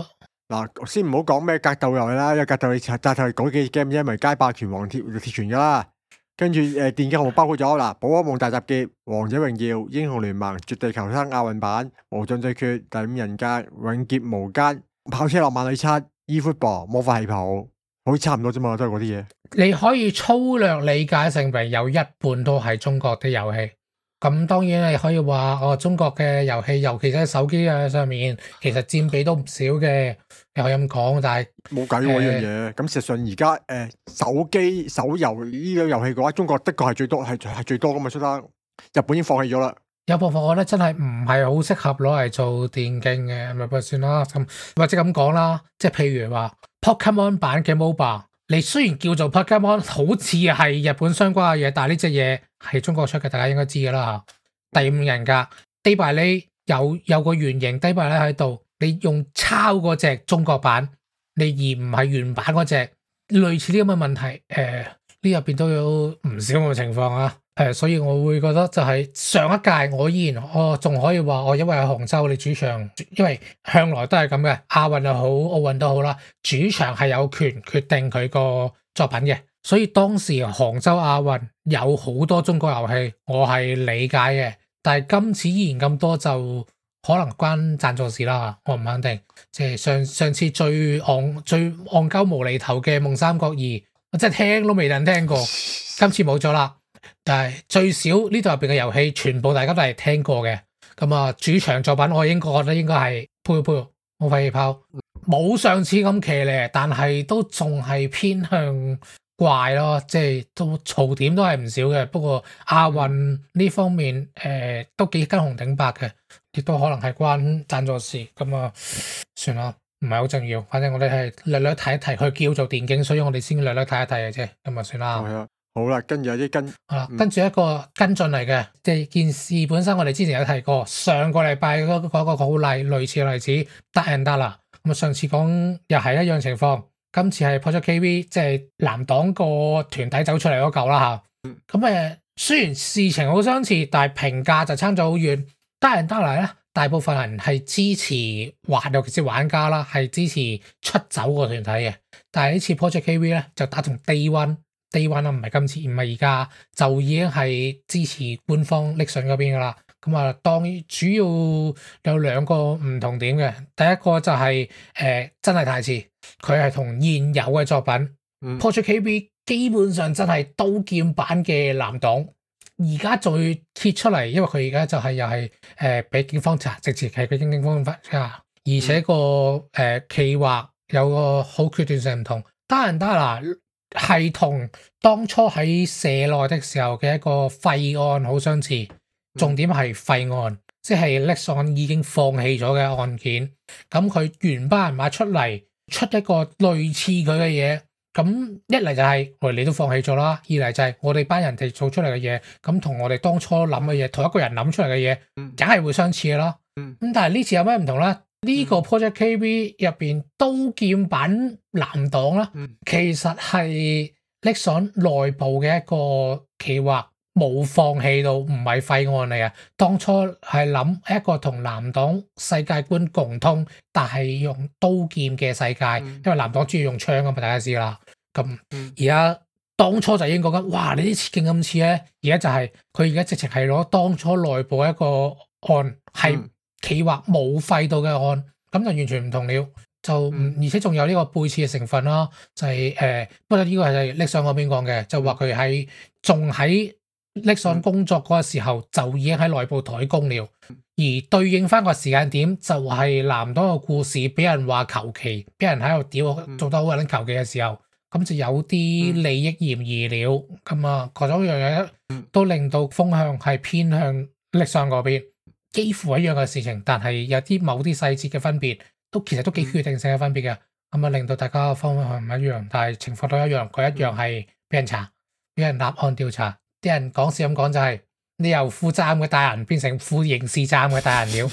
嗱，先唔好講咩格鬥遊戲啦，因為格鬥遊戲就係嗰幾 game 啫，咪街霸、拳王、鐵拳噶啦。跟住電競項目包括咗嗱，寶可夢大集結、王者榮耀、英雄聯盟、絕地求生亞運版、無盡對決、第五人格、永劫無間、跑車浪漫里七、eFootball、魔法氣泡，好似差唔多啫嘛，都係嗰啲嘢。 你可以粗略理解成為有一半都係中國啲遊戲。咁當然你可以話中國嘅遊戲，尤其是喺手機上面，其實佔比都唔少嘅，你可以咁講。但係冇計喎呢樣嘢。咁事實上而家手機手遊呢個遊戲嘅話，中國的確係最多，係最多咁嘛，出得。日本已經放棄咗啦。 有部分我覺得真係唔係好適合攞嚟做電競嘅，咪不算啦。咁或者咁講啦，即係譬如話 Pokemon 版嘅 MOBA， 你雖然叫做 Pokemon， 好似係日本相關嘅嘢，但係呢隻嘢係中國出嘅，大家應該知㗎啦。第五人格 Day by Day 有個原型 Day by Day 喺度，你用抄嗰隻中國版，你而唔係原版嗰隻，類似呢咁嘅問題，呢入邊都有唔少咁嘅情況啊。所以我會覺得就係上一屆我依然仲可以話因為係杭州你主場，因為向來都係咁嘅，亞運又好奧運都好啦，主場係有權決定佢個作品嘅，所以當時杭州亞運有好多中國遊戲，我係理解嘅，但係今次依然咁多就可能關贊助事啦，我唔肯定。即係上次最戇鳩無厘頭嘅夢三國2，我真係聽都未能聽過，今次冇咗啦。但係最少呢度入邊嘅遊戲，全部大家都係聽過嘅。咁啊，主場作品我覺得應該係噗魔法氣泡，冇上次咁騎呢，但係都仲係偏向怪咯，即係都槽點都係唔少嘅。不過亞運呢方面都幾跟紅頂白嘅，亦都可能係關贊助事。咁啊，算啦，唔係好重要。反正我哋係略略睇一睇，佢叫做電競，所以我哋先略略睇一睇嘅啫。咁啊，算啦。 好啦，跟住有啲跟住一個跟進嚟嘅，即係件事本身我哋之前有提過，上個禮拜嗰個好類似嘅例子得 and 得啦。咁啊，上次講又係一樣情況，今次係 Project KB，即係藍黨個團體走出嚟嗰嚿啦嚇。咁雖然事情好相似，但係評價就差咗好遠。得 and 得嚟咧，大部分人係支持尤其是玩家啦，係支持出走個團體嘅。但係呢次 Project KB 咧就打從 Day One 啦，唔係今次，唔係而家就已經係支持官方 Nixon 嗰邊噶啦。咁啊，當主要有兩個唔同點嘅，第一個就係真係太遲，佢係同現有嘅作品、Project KB 基本上真係刀劍版嘅藍黨，而家再揭出嚟，因為佢而家就係又係俾警方查，直接係俾警方查，而且個企劃有個好決斷性唔同，得人得啦。係同當初喺社內的時候嘅一個廢案好相似，重點係廢案，即係 Nixon 已經放棄咗嘅案件。咁佢原班人馬出嚟出一個類似佢嘅嘢，咁一嚟就係我哋你都放棄咗啦，二嚟就係我哋班人哋做出嚟嘅嘢，咁同我哋當初諗嘅嘢，同一個人諗出嚟嘅嘢，梗係會相似嘅啦。咁但係呢次有咩唔同咧？呢個 Project KB 入邊刀劍版藍黨啦，其實係 Nixon 內部嘅一個企劃，冇放棄到，唔係廢案嚟嘅。當初係諗一個同藍黨世界觀共通，但係用刀劍嘅世界，因為藍黨中意用槍啊嘛，大家知啦。咁而家當初就已經講緊，哇！你啲設計咁似咧，而家就係佢而家直情係攞當初內部一個案係。企劃冇廢到嘅案，咁就完全唔同了，就而且仲有呢個背刺嘅成分啦，就係不過呢個係 Nixon 嗰邊講嘅，就話佢喺仲喺 Nixon 工作嗰個時候就已經喺內部怠工了，而對應翻個時間點就係藍黨個故事俾人話求其，俾人喺度屌做得好撚求其嘅時候，咁就有啲利益嫌疑了，咁啊各種樣嘢都令到風向係偏向 Nixon 嗰邊。幾乎一樣嘅事情，但係有啲某啲細節嘅分別，其實都幾決定性嘅分別嘅，咁啊令到大家方向唔一樣，但係情況都一樣，佢一樣係俾人查，俾人立案調查，啲人講笑咁講就係你由副站嘅大人變成副刑事站嘅大人了，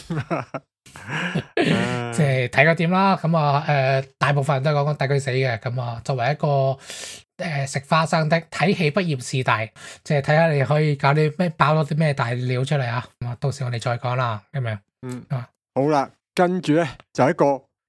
即係睇個點啦，咁啊大部分人都係講大佢死嘅，咁啊作為一個。食花生的睇戲不嫌事大，即係睇下你可以搞啲咩爆咗啲咩大料出嚟啊！咁啊，到時我哋再講啦，咁樣。 好啦，跟住咧就一個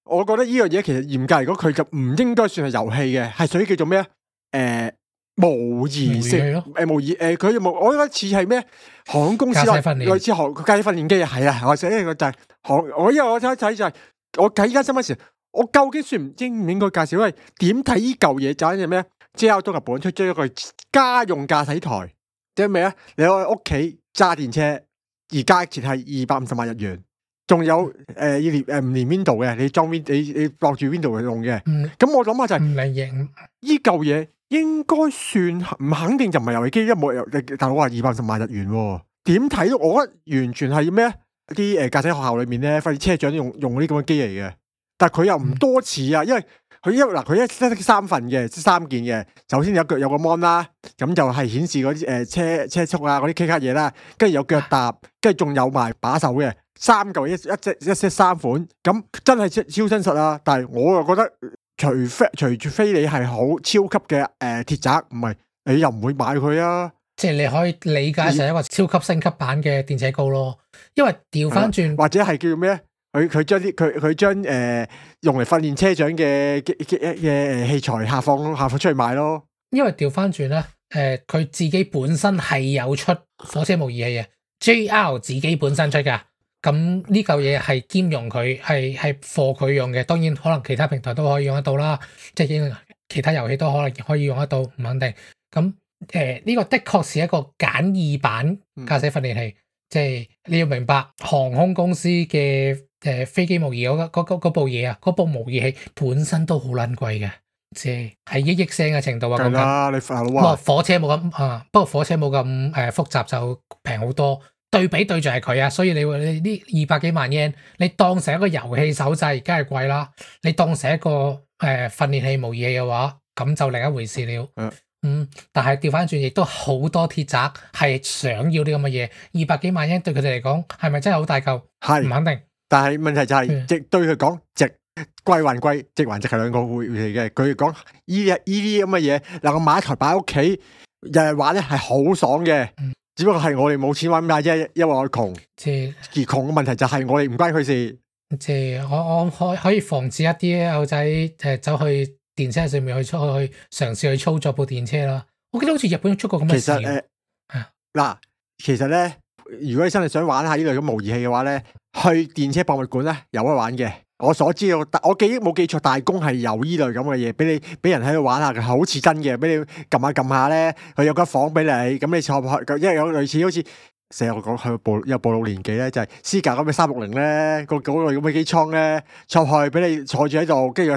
我覺得呢樣嘢其實嚴格嚟講，佢就唔應該算係遊戲嘅，係屬於叫做咩啊？模擬式模擬佢冇，我覺得似係咩？航空公司類似駕駛訓練機啊，係啊，我寫呢個就係我因為我睇就係我睇依家新聞時，我究竟應唔應該介紹？因為點睇呢嚿嘢就係咩？JR 東日本出咗一個家用駕駛台，即係咩啊？你喺屋企揸電車，而價錢係250萬日元。仲有要連唔連 Window 嘅，你裝 Win 你駁住 Window 去用嘅。咁我諗下就係唔理型， 依嚿嘢應該算唔肯定就唔係遊戲機，因為冇大佬話250萬日元喎。點睇都我覺得完全係咩？啲駕駛學校裏面咧，反正車長用呢啲咁嘅機嚟嘅。但係佢又唔多似啊，因為佢一得3份嘅，即3件嘅。首先有個 mon 啦，咁就係顯示嗰啲車速啊，嗰啲 K 卡嘢啦，跟住有腳踏，跟住仲有埋把手嘅。3嚿一 set 3款，咁真係超真實啊！但係我又覺得，除非你係好超級嘅鐵宅，唔係你又唔會買佢啊！ 即係你可以理解成一個超級升級版嘅電車高咯。因為調翻轉， 或者係叫咩？佢將用嚟訓練車長嘅器材下放出去賣咯。 因為調翻轉咧，佢自己本身係有出火車模擬器嘅 ，JR 自己本身出噶。咁呢嚿嘢係兼容佢係貨佢用嘅，當然可能其他平台都可以用得到啦，即係其他遊戲都可以用得到，唔肯定。咁呢個的確是一個簡易版駕駛訓練器，即係你要明白航空公司嘅飛機模擬嗰部嘢啊，嗰部模擬器本身都好撚貴嘅，即係1億聲嘅程度啊。 係啦，你快佬啊！火車冇咁啊，不過火車冇咁複雜就平好多。對比對象係佢啊，所以你呢200幾萬 yen， 你當成一個遊戲手掣，梗係貴啦。你當成一個訓練器模擬器嘅話，咁就另一回事了。但係調翻轉，亦都好多鐵宅係想要啲咁嘅嘢。200幾萬 yen 對佢哋嚟講，係咪真係好大嚿？係唔肯定。 但係問題就係，對佢講值，貴還貴，值還值係兩個回事嘅。佢講呢啲咁嘅嘢，嗱我買一台擺喺屋企，日日玩咧係好爽嘅。只不過係我哋冇錢玩咩啫，因為我窮。而窮嘅問題就係我哋唔關佢事。 即係我可以防止一啲友仔走去電車上面去嘗試去操作部電車啦。我記得好似日本出過咁嘅事。 其實咧，如果你真係想玩下呢類咁模擬器嘅話咧，去電車博物館咧有得玩嘅。我所知道，我記憶冇記錯，大公係有呢類咁嘅嘢，俾人喺度玩下嘅，好似真嘅，俾你撳下咧，佢有間房俾你，咁你坐去，因為有類似好似成日講佢有暴露年紀咧，就係斯格咁嘅360咧，嗰類咁嘅機艙咧，坐去俾你坐住喺度，跟住有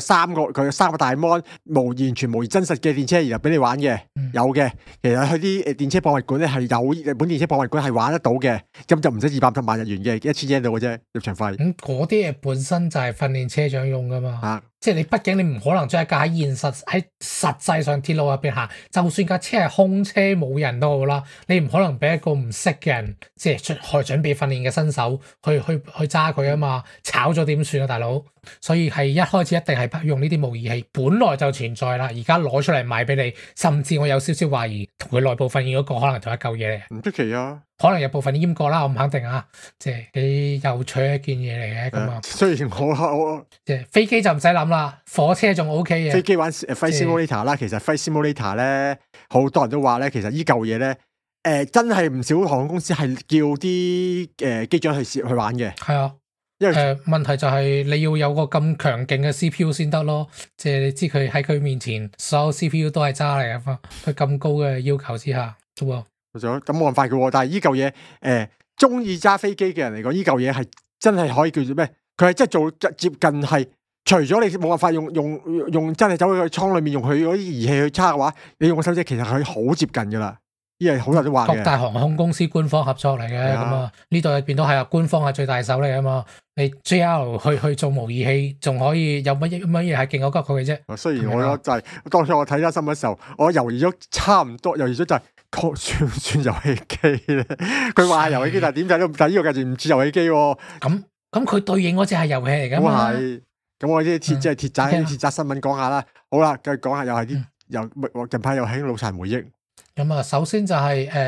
3個大 mon 完全模擬真實嘅電車，然後俾你玩嘅，有嘅。其實去啲電車博物館咧係有日本電車博物館係玩得到嘅，咁就唔使250萬日元嘅，1000 yen 到嘅啫入場費。咁嗰啲嘢本身就係訓練車長用噶嘛。即係你畢竟你唔可能將一架喺實際上鐵路入邊行，就算架車係空車冇人都好啦，你唔可能俾一個唔識嘅人，即係準備訓練嘅新手去揸佢啊嘛，炒咗點算啊大佬？所以係一開始一定係用呢啲模擬器，本來就存在啦，而家攞出嚟賣俾你，甚至我有少少懷疑同佢內部訓練嗰個可能同一嚿嘢嚟。 唔出奇啊！ 可能有部分閹過啦，我唔肯定啊，即係幾有趣一件嘢嚟嘅咁啊。 雖然我即係飛機就唔使諗啦，火車仲 OK 嘅。 飛機玩 Flight Simulator 啦，其實 Flight Simulator 咧，好多人都話咧，其實呢嚿嘢咧，真係唔少航空公司係叫啲機長去玩嘅。係啊，因為問題就係你要有個咁強勁嘅 CPU 先得咯，即係你知佢喺佢面前所有 CPU 都係渣嚟嘅嘛，佢咁高嘅要求之下，啫喎。 咁冇辦法嘅喎，但係呢嚿嘢中意揸飛機嘅人嚟講，呢嚿嘢係真係可以叫做咩？佢係真係做接近係，除咗你冇辦法用真係走去倉裏面用佢嗰啲儀器去叉嘅話，你用個手指其實佢好接近㗎啦。呢係好多人都話嘅。各大航空公司官方合作嚟嘅咁啊，呢度入邊都係啊，官方係最大手嚟啊嘛。你 JR 去做模擬器，仲可以有乜嘢係勁過佢嘅啫？ 雖然我就係當初我睇咗新聞嘅時候，我猶豫咗差唔多，猶豫咗就係算唔算遊戲機咧？佢話係遊戲機，但係點解都但係呢個價錢唔似遊戲機喎？ 咁佢對應嗰隻係遊戲嚟㗎嘛？ 咁我啲即係鐵仔新聞講下啦。好啦，繼續講下又係啲近排又喺腦殘回憶。 咁啊，首先就係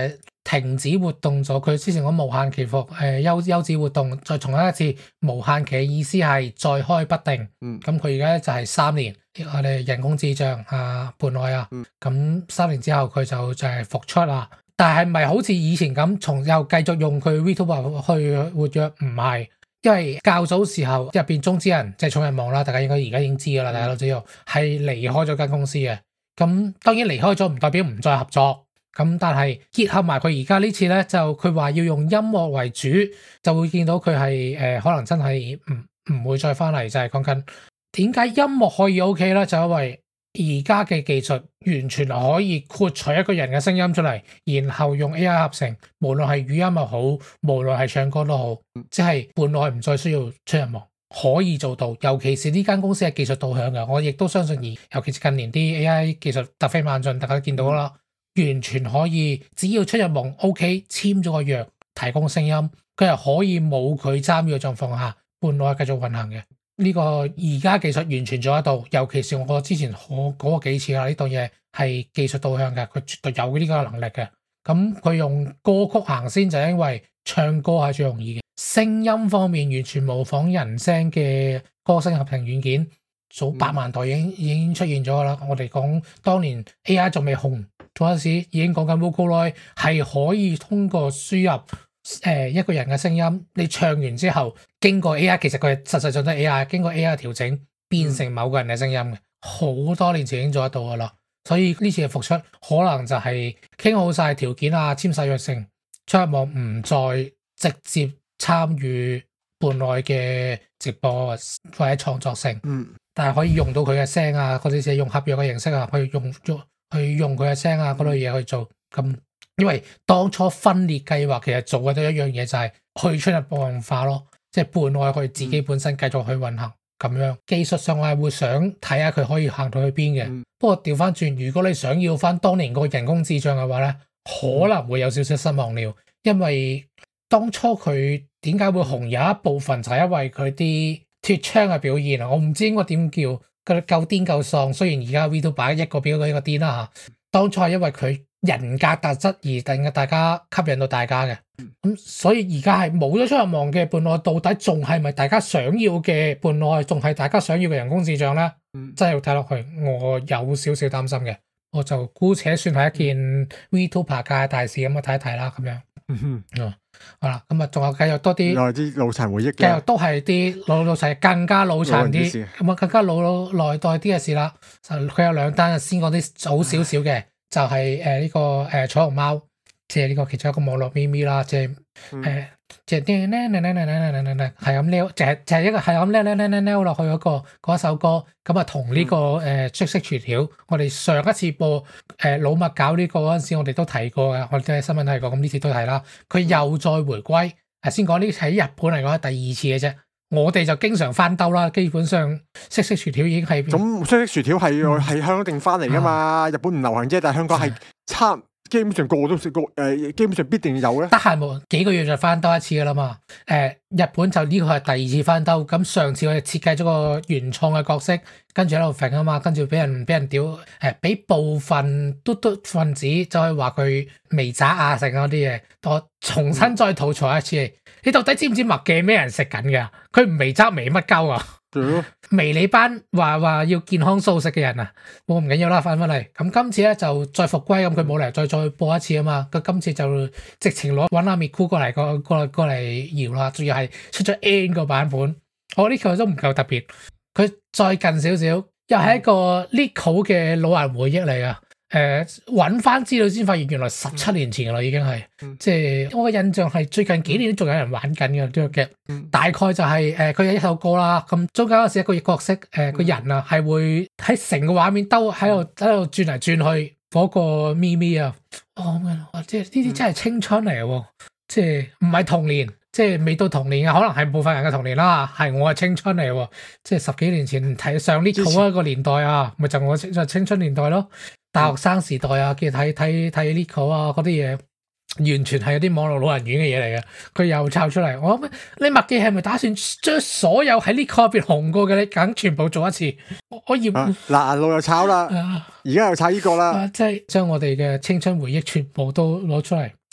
停止活動咗。佢之前講無限期休止活動，再重申一次，無限期嘅意思係再開不定。咁佢而家就係3年，我哋人工智障伴內啊，咁3年之後佢就係復出啦。但係咪好似以前咁，又繼續用佢 VTuber 去活躍？唔係。因為較早時候入邊中之人即係重人網啦，大家應該而家已經知噶啦，大家都知道係離開咗間公司嘅。咁當然離開咗唔代表唔再合作，咁但係結合埋佢而家呢次咧，就佢話要用音樂為主，就會見到佢係可能真係唔會再翻嚟，就係講緊點解音樂可以 OK 咧，就因為而家嘅技術完全可以豁取一個人嘅聲音出嚟，然後用 AI 合成，無論係語音又好，無論係唱歌都好，即係伴內唔再需要出人亡，可以做到。尤其是呢間公司係技術導向嘅，我亦都相信尤其是近年啲 AI 技術突飛猛進，大家都見到啦，完全可以只要出人亡 OK， 簽咗個約提供聲音，佢係可以冇佢參與嘅狀況下，伴內繼續運行嘅。呢個而家技術完全做得到，尤其是我之前講過幾次啦，呢檔嘢係技術導向嘅，佢絕對有呢個能力嘅。咁佢用歌曲行先，就因為唱歌係最容易嘅。聲音方面完全模仿人聲嘅歌聲合成軟件，早8萬代已經出現咗啦。我哋講當年 AI 仲未紅嗰陣時，已經講緊 Vocaloid 係可以通過輸入一個人嘅聲音，你唱完之後經過 AI， 其實佢係實際上都係 AI 經過 AI 調整變成某個人嘅聲音嘅，好多年前已經做得到噶啦。所以呢次嘅復出可能就係傾好晒條件啊，簽晒約成，出入網唔再直接參與伴內嘅直播或者創作性，但係可以用到佢嘅聲啊，或者係用合約嘅形式啊，去用佢嘅聲啊嗰類嘢去做咁。因為當初分裂計劃其實做嘅都一樣嘢，就係去出入網化咯，即係伴內佢自己本身繼續去運行咁樣。技術上我係會想睇下佢可以行到去邊嘅。不過調翻轉，如果你想要翻當年個人工智障嘅話咧，可能會有少少失望了。因為當初佢點解會紅，有一部分就係因為佢啲脫槍嘅表現啊，我唔知應該點叫，佢夠癲夠喪。雖然而家 VTuber 一個比一個癲啦吓，當初係因為佢人格特質而令大家吸引到大家嘅，咁所以而家係冇咗出入網嘅伴內，到底仲係咪大家想要嘅伴內，仲係大家想要嘅人工智障咧？真係要睇落去，我有少少擔心嘅，我就姑且算係一件 VTuber 界大事咁去睇一睇啦，咁樣。好啦，咁啊，仲有繼續多啲，有啲腦殘回憶嘅， 繼續都係啲老殘更加腦殘啲，咁啊更加老內代啲嘅事啦。佢有2單，先講啲早少少嘅。就係呢個彩虹貓，即係呢個其中一個網絡咪咪啦，即係即係係咁撩，就係一個係咁撩落去嗰一首歌，咁啊同呢個即食薯條，我哋上一次播老麥搞呢個嗰陣時，我哋都提過嘅，我哋都喺新聞提過，咁呢次都係啦，佢又再回歸。先講呢喺日本嚟講係第2次嘅啫。我哋就經常翻兜啦，基本上即食薯條已經係咁，即食薯條係香港定翻嚟噶嘛？日本唔流行啫，但係香港係基本上個個都食過，基本上必定有咧。 得閒冇幾個月就翻兜一次噶啦嘛。日本就呢個係第2次翻兜，咁上次我哋設計咗個原創嘅角色，跟住喺度揈啊嘛，跟住俾人屌，俾部分嘟分子就可以話佢微渣啊成嗰啲嘢，我重新再吐槽一次。你到底知唔知麥記咩人食緊㗎？佢唔微渣微乜鳩啊？微你班話要健康素食嘅人啊，我唔緊要啦，翻嚟。咁今次咧就再復歸，咁佢冇理由再播一次啊嘛。佢今次就直情揾阿 Miku 過嚟搖啦，仲要係出咗 N 個版本。我呢個都唔夠特別，佢再近少少，又係一個 Nico 嘅老人回憶嚟噶。揾翻資料先發現，原來17年前啦，已經係，即係我嘅印象係最近幾年都仲有人玩緊嘅呢個 game。大概就係佢有一首歌啦，咁中間嗰時一個角色個人啊係會喺成個畫面兜喺度轉嚟轉去嗰個咪咪啊，即係呢啲真係青春嚟嘅，即係唔係童年，即係未到童年啊，可能係部分人嘅童年啦，係我係青春嚟嘅，即係10幾年前睇上呢個一個年代啊，咪就我青春年代咯。大學生時代啊，見睇 Nico 啊嗰啲嘢，完全係有啲網絡老人院嘅嘢嚟嘅。佢又抄出嚟，我諗你麥記係咪打算將所有喺 Nico 入邊紅過嘅你梗全部做一次？我要嗱路又炒啦，而家又炒呢個啦， 即係將我哋嘅青春回憶全部都攞出嚟。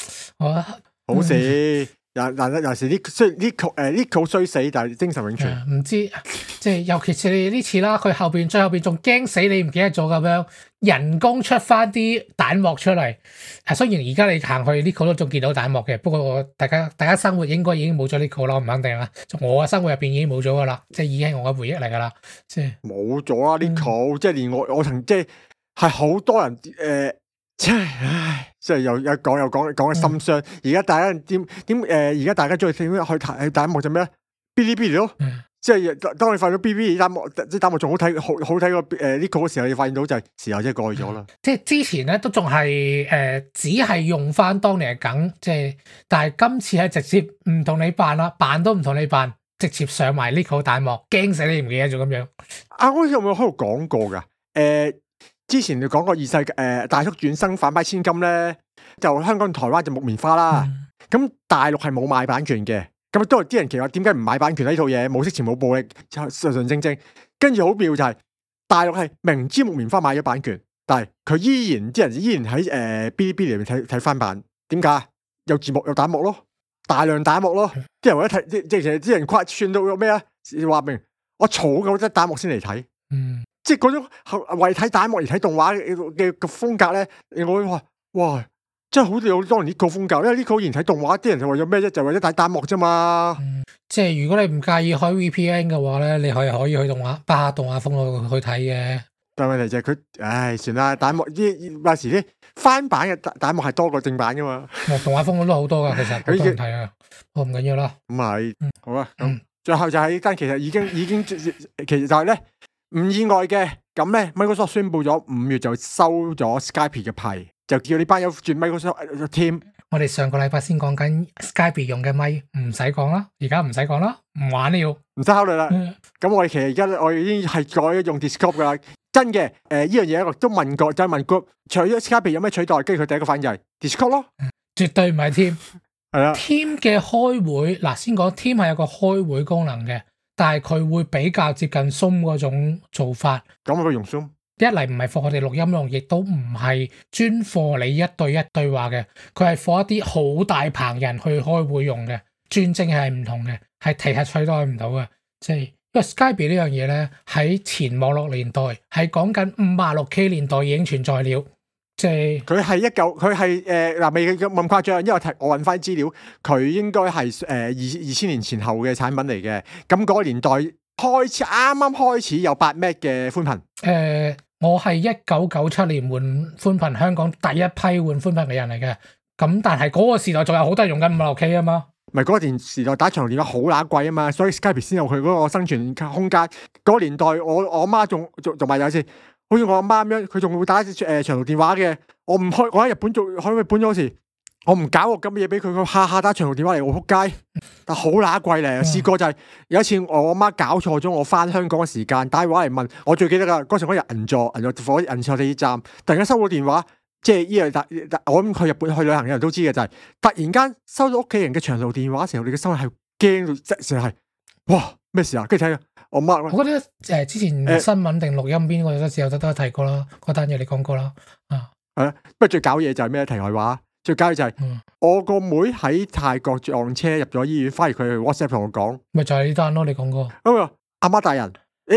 好事。有時呢，雖然呢個衰死，但係精神永存。 唔知即係尤其是你呢次啦，佢最後邊仲驚死你唔記得咗咁樣，人工出翻啲彈幕出嚟。雖然而家你行去呢個都仲見到彈幕嘅，不過大家生活應該已經冇咗呢個啦，我唔肯定啦。我嘅生活入邊已經冇咗噶啦，即係已經係我嘅回憶嚟噶啦，即係冇咗啦呢個，即係連我曾即係好多人真係唉，即係又講嘅心傷。而家大家而家大家中意點去睇彈幕就咩咧？嗶哩嗶哩咯，即係當你發現到 B B 彈幕啲彈幕仲好睇過呢個嘅時候，你發現到就係時候真係過去咗啦。 即係之前咧都仲係只係用翻當年嘅梗，即係但係今次係直接唔同你扮啦，扮都唔同你扮，直接上埋呢個彈幕，驚死你唔記得咗咁樣。 我好似有冇喺度講過噶？之前你講過二世大叔轉生反派千金咧，就香港台灣就木棉花啦。咁大陸係冇買版權嘅，咁都係啲人奇話點解唔買版權呢套嘢？冇色情冇暴力，純正正。跟住好妙就係大陸係明知木棉花買咗版權，但係佢啲人依然喺嗶哩嗶哩入面睇翻版。點解？有字幕有彈幕咯，大量彈幕咯。啲人為咗睇，即係其實啲人誇串到咩啊？話明我儲夠啲彈幕先嚟睇。即係嗰種為睇彈幕而睇動畫嘅風格咧，我會話哇，真係好似有當年呢個風格，因為呢個以前睇動畫啲人就為咗咩啫？就為咗睇彈幕啫嘛。 即係如果你唔介意開 VPN 嘅話咧，你可以去巴哈動畫瘋度去睇嘅。 但係問題就係佢，唉，算啦，彈幕有時啲翻版嘅彈幕係多過正版噶嘛。 動畫瘋都好多噶，其實好多人睇啊。我唔緊要啦。 咁係，好啦。咁最後就係呢單，其實已經其實就係咧。唔意外嘅，咁咧 Microsoft 宣布咗5月就收咗 Skype 嘅牌，就叫呢班友轉 Microsoft Team。 我哋上個禮拜先講緊 Skype 用嘅咪，唔使講啦，而家唔使講啦，唔玩了， 唔使考慮啦。咁我哋其實而家我已經係改用 Discord 噶啦，真嘅。呢樣嘢我都問過，就係問 group 除咗 Skype 有咩取代，跟住佢第一個反應就係 Discord 咯。 絕對唔係 Team， 係啦。 Team 嘅開會嗱，先講 Team 係有個開會功能嘅。但係佢會比較接近 Zoom 嗰種做法。 咁佢用 Zoom， 一嚟唔係放我哋錄音用，亦都唔係專放你一對一對話嘅。佢係放一啲好大棚人去開會用嘅，專精係唔同嘅，係其實取代唔到嘅。即係因為 Skype 呢樣嘢咧，喺前網絡年代係講緊56K 年代已經存在了。即係佢係佢係未咁誇張，因為我揾翻資料，佢應該係2000年前後嘅產品嚟嘅。咁嗰個年代啱啱開始有8 Mbps 嘅寬頻。 我係1997年換寬頻，香港第一批換寬頻嘅人嚟嘅。咁但係嗰個時代仲有好多人用緊56K 啊嘛。 唔係嗰個時代打長途電話好乸貴啊嘛，所以 Skype 先有佢嗰個生存空間。嗰個年代我阿媽仲埋有先。好似我阿媽咁樣，佢仲會打長途電話嘅。我喺日本喺日本嗰時，我唔搞個咁嘅嘢俾佢，佢下打長途電話嚟，我撲街。但好乸貴咧，試過就係有一次我阿媽搞錯咗，我翻香港嘅時間打電話嚟問，我最記得噶嗰時我銀座地鐵站，突然間收到電話，即係我諗去日本去旅行嘅人都知嘅就係，突然間收到屋企人嘅長途電話嘅時候，你嘅心係驚到即成係，哇咩事啊？跟住睇。我覺得之前新聞定錄音邊個有時候都提過啦，嗰單嘢你講過啦， 係啊，不過最搞嘢就係咩題外話，最搞嘢就係我個妹喺泰國撞車入咗醫院，反而佢 WhatsApp 同我講， 咪就係呢單咯，你講過。 咁啊，阿媽大人，你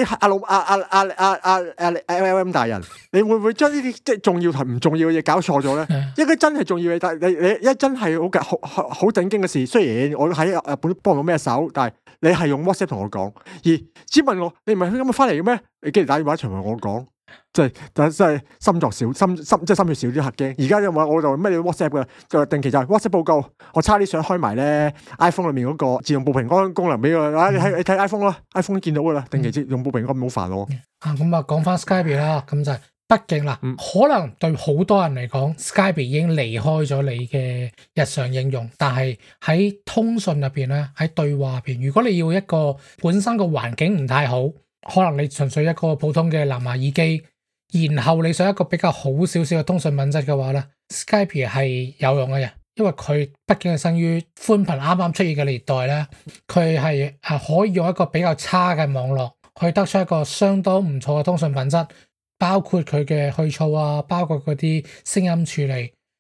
LM 大人，你會唔會將呢啲即係重要同唔重要嘅嘢搞錯咗咧？應該真係重要嘅，但係你一真係好正經嘅事，雖然我喺日本幫唔到咩手，但係你係用 WhatsApp 同我講，而只問我你唔係咁翻嚟嘅咩？你竟然打電話一場同我講，真係心作少心即係心血少啲客驚。而家因為我就咩你 WhatsApp 嘅，就定期就係 WhatsApp 報告，我差啲想開埋咧 iPhone 裏面嗰個自動報平安功能俾佢。你睇 iPhone 咯，iPhone 見到噶啦，定期自動報平安唔好煩我。 咁啊講翻 Skype 啦，咁就係畢竟啦，可能對好多人嚟講，Skype 已經離開咗你嘅日常應用，但係喺通訊入邊咧，喺對話入邊，如果你要一個本身個環境唔太好，可能你純粹一個普通嘅藍牙耳機，然後你想一個比較好少少嘅通訊品質嘅話咧，Skype 係有用嘅，因為佢畢竟係生於寬頻啱啱出現嘅年代咧，佢係可以用一個比較差嘅網絡去得出一個相當唔錯嘅通訊品質。包括佢嘅去噪啊，包括嗰啲聲音處理，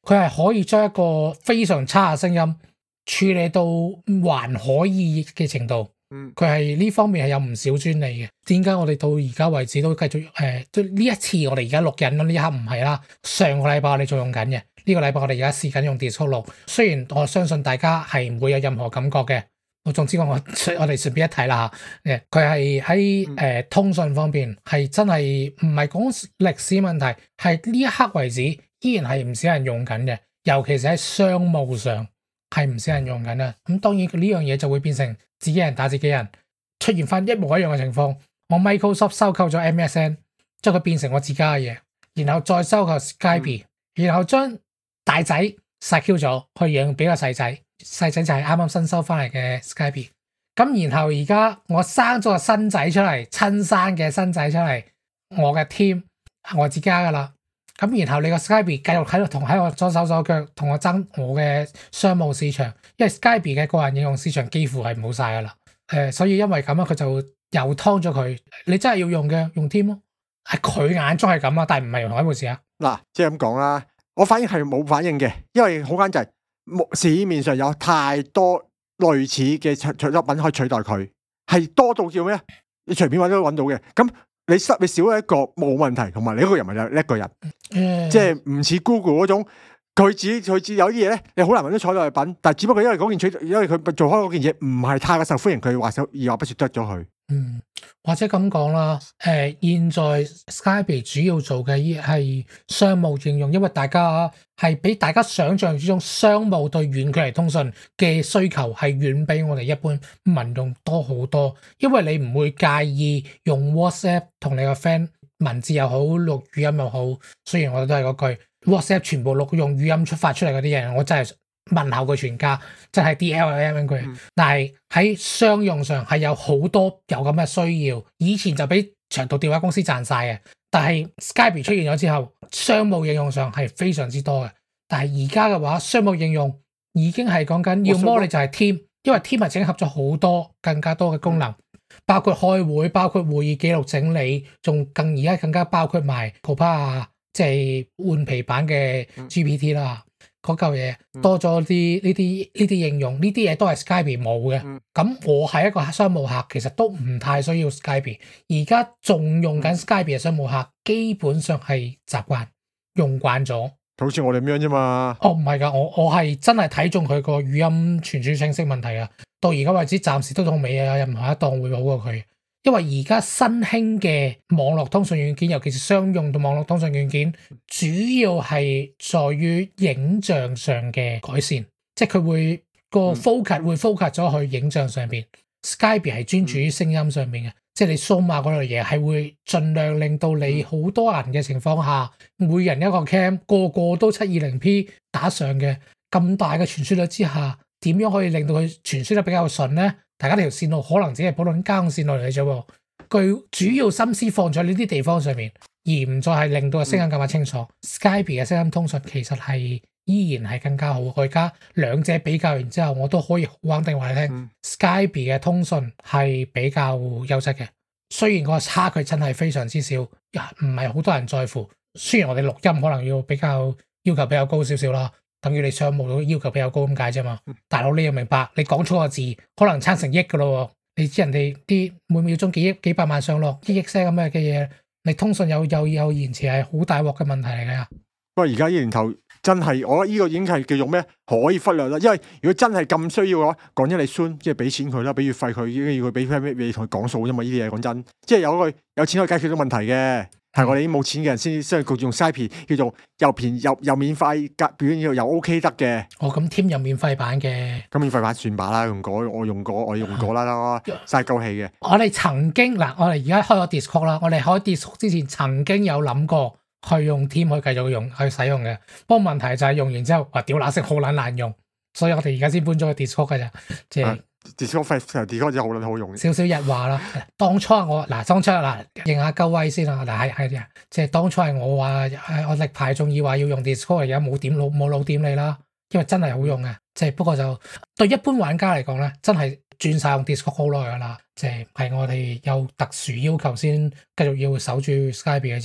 佢係可以將一個非常差嘅聲音處理到還可以嘅程度。佢係呢方面係有唔少專利嘅。點解我哋到而家為止都繼續都呢一次我哋而家錄緊呢一刻唔係啦，上個禮拜我哋仲用緊嘅，呢個禮拜我哋而家試緊用 Discord 錄。雖然我相信大家係唔會有任何感覺嘅，總之我哋順便一睇啦嚇。佢係喺通訊方面係真係唔係講歷史問題，係呢一刻為止依然係唔少人用緊嘅，尤其是喺商務上係唔少人用緊啦。咁當然呢樣嘢就會變成自己人打自己人，出現翻一模一樣嘅情況。我 Microsoft 收購咗 MSN， 將佢變成我自家嘅嘢，然後再收購 Skype，然後將大仔殺 Q 咗，去養俾個細仔，細仔就係啱啱新收翻嚟嘅 Skype。咁然後而家我生咗個新仔出嚟，親生嘅新仔出嚟，我嘅 team 我自家噶啦。咁然後你個 Skype 繼續喺我左手左腳同我爭我嘅商務市場，因為 Skype 嘅個人應用市場幾乎係冇晒噶啦。所以因為咁樣佢就又劏咗佢。你真係要用嘅用 team 咯，係佢眼中係咁啊，但係唔係同一回事啊。 嗱，即係咁講啦，我反應係冇反應嘅，因為好簡單，市面上有太多類似嘅作品可以取代佢，係多到叫咩？你隨便都揾到嘅。咁你少一個冇問題，同埋你一個人咪有一個人，即係唔似 Google 嗰種，佢自己有啲嘢咧，你好難揾到取代品。但係只不過因為佢做開嗰件嘢唔係太過受歡迎，佢話二話不說得咗佢。 或者咁講啦，現在 Skype 主要做嘅係商務應用，因為大家係比大家想象之中商務對遠距離通訊嘅需求係遠比我哋一般民用多好多，因為你唔會介意用 WhatsApp 同你個 friend 文字又好錄語音又好，雖然我哋都係嗰句 WhatsApp 全部錄用語音發出嚟嗰啲嘢，我真係問候佢全家，真係 DLM 佢。但係喺商用上係有好多有咁嘅需要，以前就俾長途電話公司賺晒嘅，但係 Skype 出現咗之後，商務應用上係非常之多嘅。但係而家嘅話，商務應用已經係講緊，要麼你就係 Team，因為 Team 係整合咗好多更加多嘅功能，包括開會，包括會議記錄整理，仲而家更加包括埋 Copilot，即係換皮版嘅 GPT 啦。嗰嚿嘢多咗啲呢啲應用，呢啲嘢都係 Skype 冇嘅。咁我係一個商務客，其實都唔太需要 Skype。而家仲用緊 Skype 嘅商務客，基本上係習慣用慣咗。 好似我哋咁樣啫嘛。 唔係㗎，我係真係睇中佢個語音傳輸清晰問題啊。到而家為止，暫時都仲未有任何一檔會好過佢。因為而家新興嘅網絡通訊軟件，尤其是商用嘅網絡通訊軟件，主要係在於影像上嘅改善，即係佢會個 focus 會 focus 咗去影像上邊。Skype 係專注於聲音上邊嘅，即係你 Zoom 啊嗰類嘢係會盡量令到你好多人嘅情況下，每人一個 cam，個個都 720P 打上嘅，咁大嘅傳輸率之下，點樣可以令到佢傳輸得比較順呢？大家條線路可能只係普通家用線路嚟嘅啫喎，佢主要心思放在呢啲地方上面，而唔再係令到個聲音更加清楚。Skype 嘅聲音通訊其實係依然係更加好。我而家兩者比較完之後，我都可以好肯定話你聽，Skype 嘅通訊係比較優質嘅。雖然個差距真係非常之少，唔係好多人在乎。雖然我哋錄音可能要要求比較高少少啦。等於你商務都要求比較高咁解啫嘛，大佬你要明白，你講錯個字可能差成億噶咯，你知人哋啲每秒鐘幾億幾百萬上落億聲咁嘅嘢，你通訊有延遲係好大鑊嘅問題嚟嘅。 不過而家呢年頭真係，我覺得呢個已經係叫做咩可以忽略啦，因為如果真係咁需要嘅話，講真你算即係俾錢佢啦，俾月費佢，要佢俾咩同佢講數啫嘛，呢啲嘢講真，即係有錢可以解決到問題嘅。係我哋啲冇錢嘅人先需要用 Skype，叫做又便宜又免費，表現又 OK 得嘅。 咁 Team 有免費版嘅， 咁免費版算罷啦，我用過啦，嘥鳩氣嘅。 我哋曾經我哋而家開咗 Discord 啦，我哋開 Discord 之前曾經有諗過去用 Team 去繼續去使用嘅，不過問題就係用完之後，屌乸式好撚難用，所以我哋而家先搬咗去 Discord 嘅啫，即係。 Discord 真係好撚好用， 少少日話啦。當初當初認下鳩威先啦。係即係當初係我話我力排眾議話要用 Discord，而家冇老點你啦，因為真係好用嘅。即係不過就對一般玩家嚟講咧，真係轉晒用 Discord 好耐噶啦。即係我哋有特殊要求先繼續要守住 Skype 嘅啫。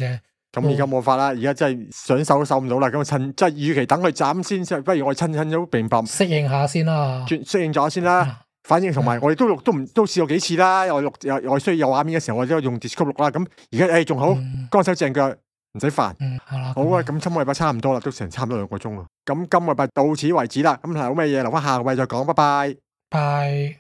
咁而家冇法啦，而家真係想守都守唔到啦。咁趁即係與其等佢斬先，不如我趁咗並冧適應下先啦。 適應咗先啦。反正同埋我哋都試過幾次啦。我需要有畫面嘅時候，我都用 Discord 錄啦。咁而家仲好，乾手淨腳，唔使煩。好啊，咁今個禮拜差唔多啦，都差唔多2個鐘啦。咁今個禮拜到此為止啦。咁係有咩嘢留翻下個禮拜再講，拜拜。 拜。